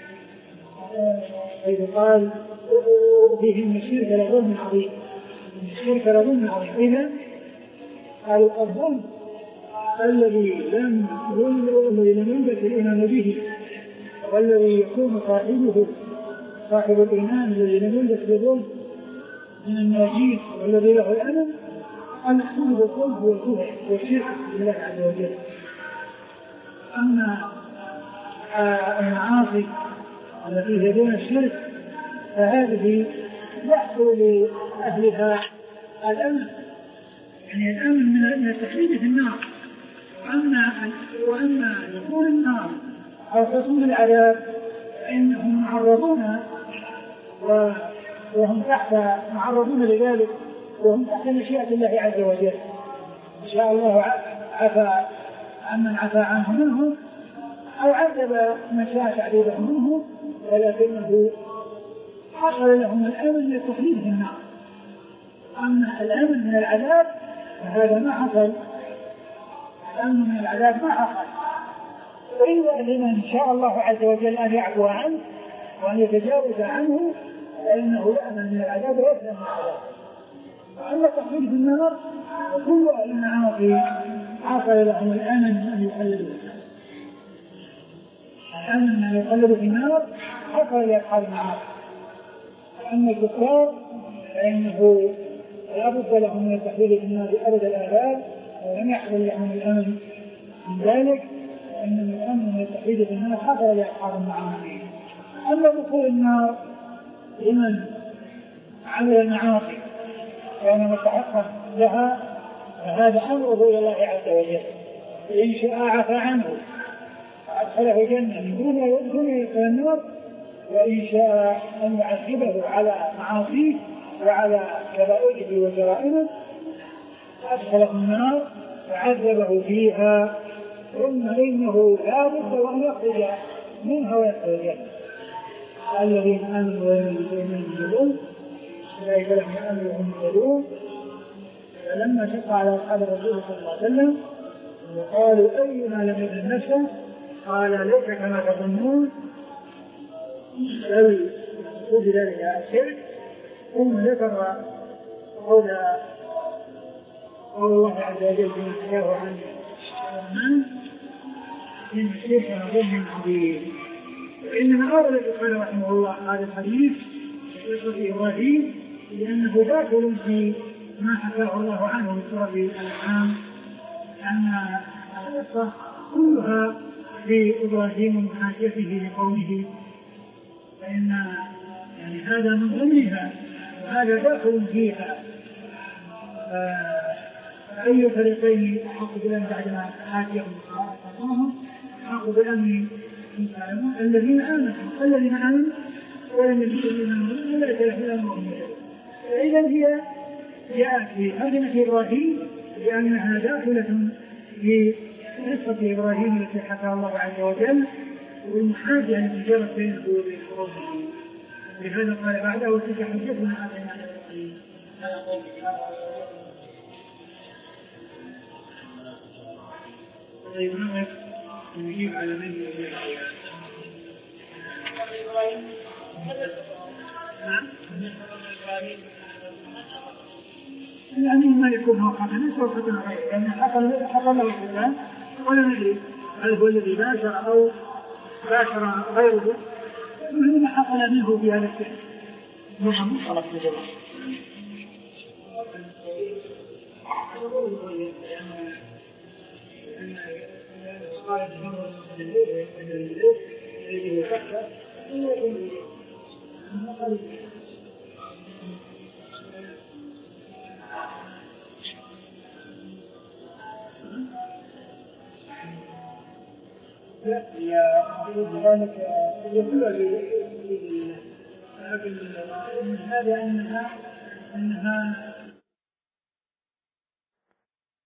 حيث قال فيهم الشرك لظلم عظيم، الشرك لظلم عظيم. إذا قالوا الظلم الذي لم الذي لم ينبت الإيمان به، والذي يكون صاحبه صاحب الإيمان الذي لم ينبت بالظلم من الناجين والذي له الأمل، المقصود بالظلم هو الكفر والشرك بالله عز وجل. أما المعاصي التي هي دون الشرك فهذه يحصل لأهلها الأمن، يعني الأمن من التخليد في النار. وأما وأما دخول النار أو حصول العذاب فإنهم معرضون وهم تحت معرضون لذلك، وهم تحت مشيئة الله عز وجل. إن شاء الله عفى عمن عفى عنه منهم أو عذب من شاء تعذيبه منه، ولكنه حصل لهم الأمن للتخليد في النار. أما الأمن من العذاب فهذا ما حصل، الأمن من العذاب ما حصل. وإذا لمن إن شاء الله عز وجل أن يعفو عنه وأن يتجاوز عنه فإنه يأمن من العذاب ويسلم من العذاب. وأما التخليد في النار وكل أهل المعاصي حصل لهم الأمن أن يخلدوا في النار، الأمن أن يخلدوا في النار حصل لأصحاب المعاصي. أما الكفار فإنه لا بد لهم من التخليد في النار أبد الآباد، ولم يحصل لهم الأمن من ذلك، فإن الأمن من التخليد في النار حصل لأصحاب المعاصي. أما دخول النار لمن عمل المعاصي كان مستحقا لها فهذا أمره إلى الله عز وجل، إن شاء عفى عنه فأدخله جنة من دون يدخل إلى النار، وإن شاء أن يعذبه على معاصيه وعلى كبائره وجرائمه أدخله النار وعذبه فيها، ثم إنه لا بد أن يخرج منها ويدخل الجنة. الذين آمنوا ولم يؤمنوا بالظلم أولئك لهم الأمن وهم مهتدون. فلما شق على أصحاب الرسول صلى الله عليه وسلم وقالوا أينا لم يظلم نفسه قال ليس كما تظنون، بل يقول ذلك الشرك. ثم ذكر قول قول الله عز وجل بما حكاه عن الرحمن إن الشرك لظلم عظيم. وإنما أورد قال رحمه الله هذا الحديث في قصة إبراهيم لأنه داخل في ما حكاه الله عنه في سورة الأنعام، أن القصة كلها في إبراهيم ومحاجته لقومه، فإن يعني هذا من ضمنها وهذا داخل فيها. أي فريقين حق بالأمن بعدما حاجهم وقامهم حق بالأمن الذين آمنوا الذين آمنوا ولم يلبسوا إيمانهم أولئك لهم الأمن وهم مهتدون. فإذا هي جاءت في ترجمة إبراهيم لأنها داخلة في قصة إبراهيم التي حكاها الله عز وجل والمحاجة التي جرت بينه وبين قومه. لهذا قال بعده وتلك حجتنا آتيناها إبراهيم على قومه. طيب نعرف نجيب على من يجيب يعني ما يكون هو خطأ ليس هو خطأ غير، يعني حصل له الفتان ولا ندري هل هو الذي باشر أو باشر غيره، مما حصل منه في هذا الشيء نعم خلاص الجواب. ذلك يقول لي هذا أنها أنها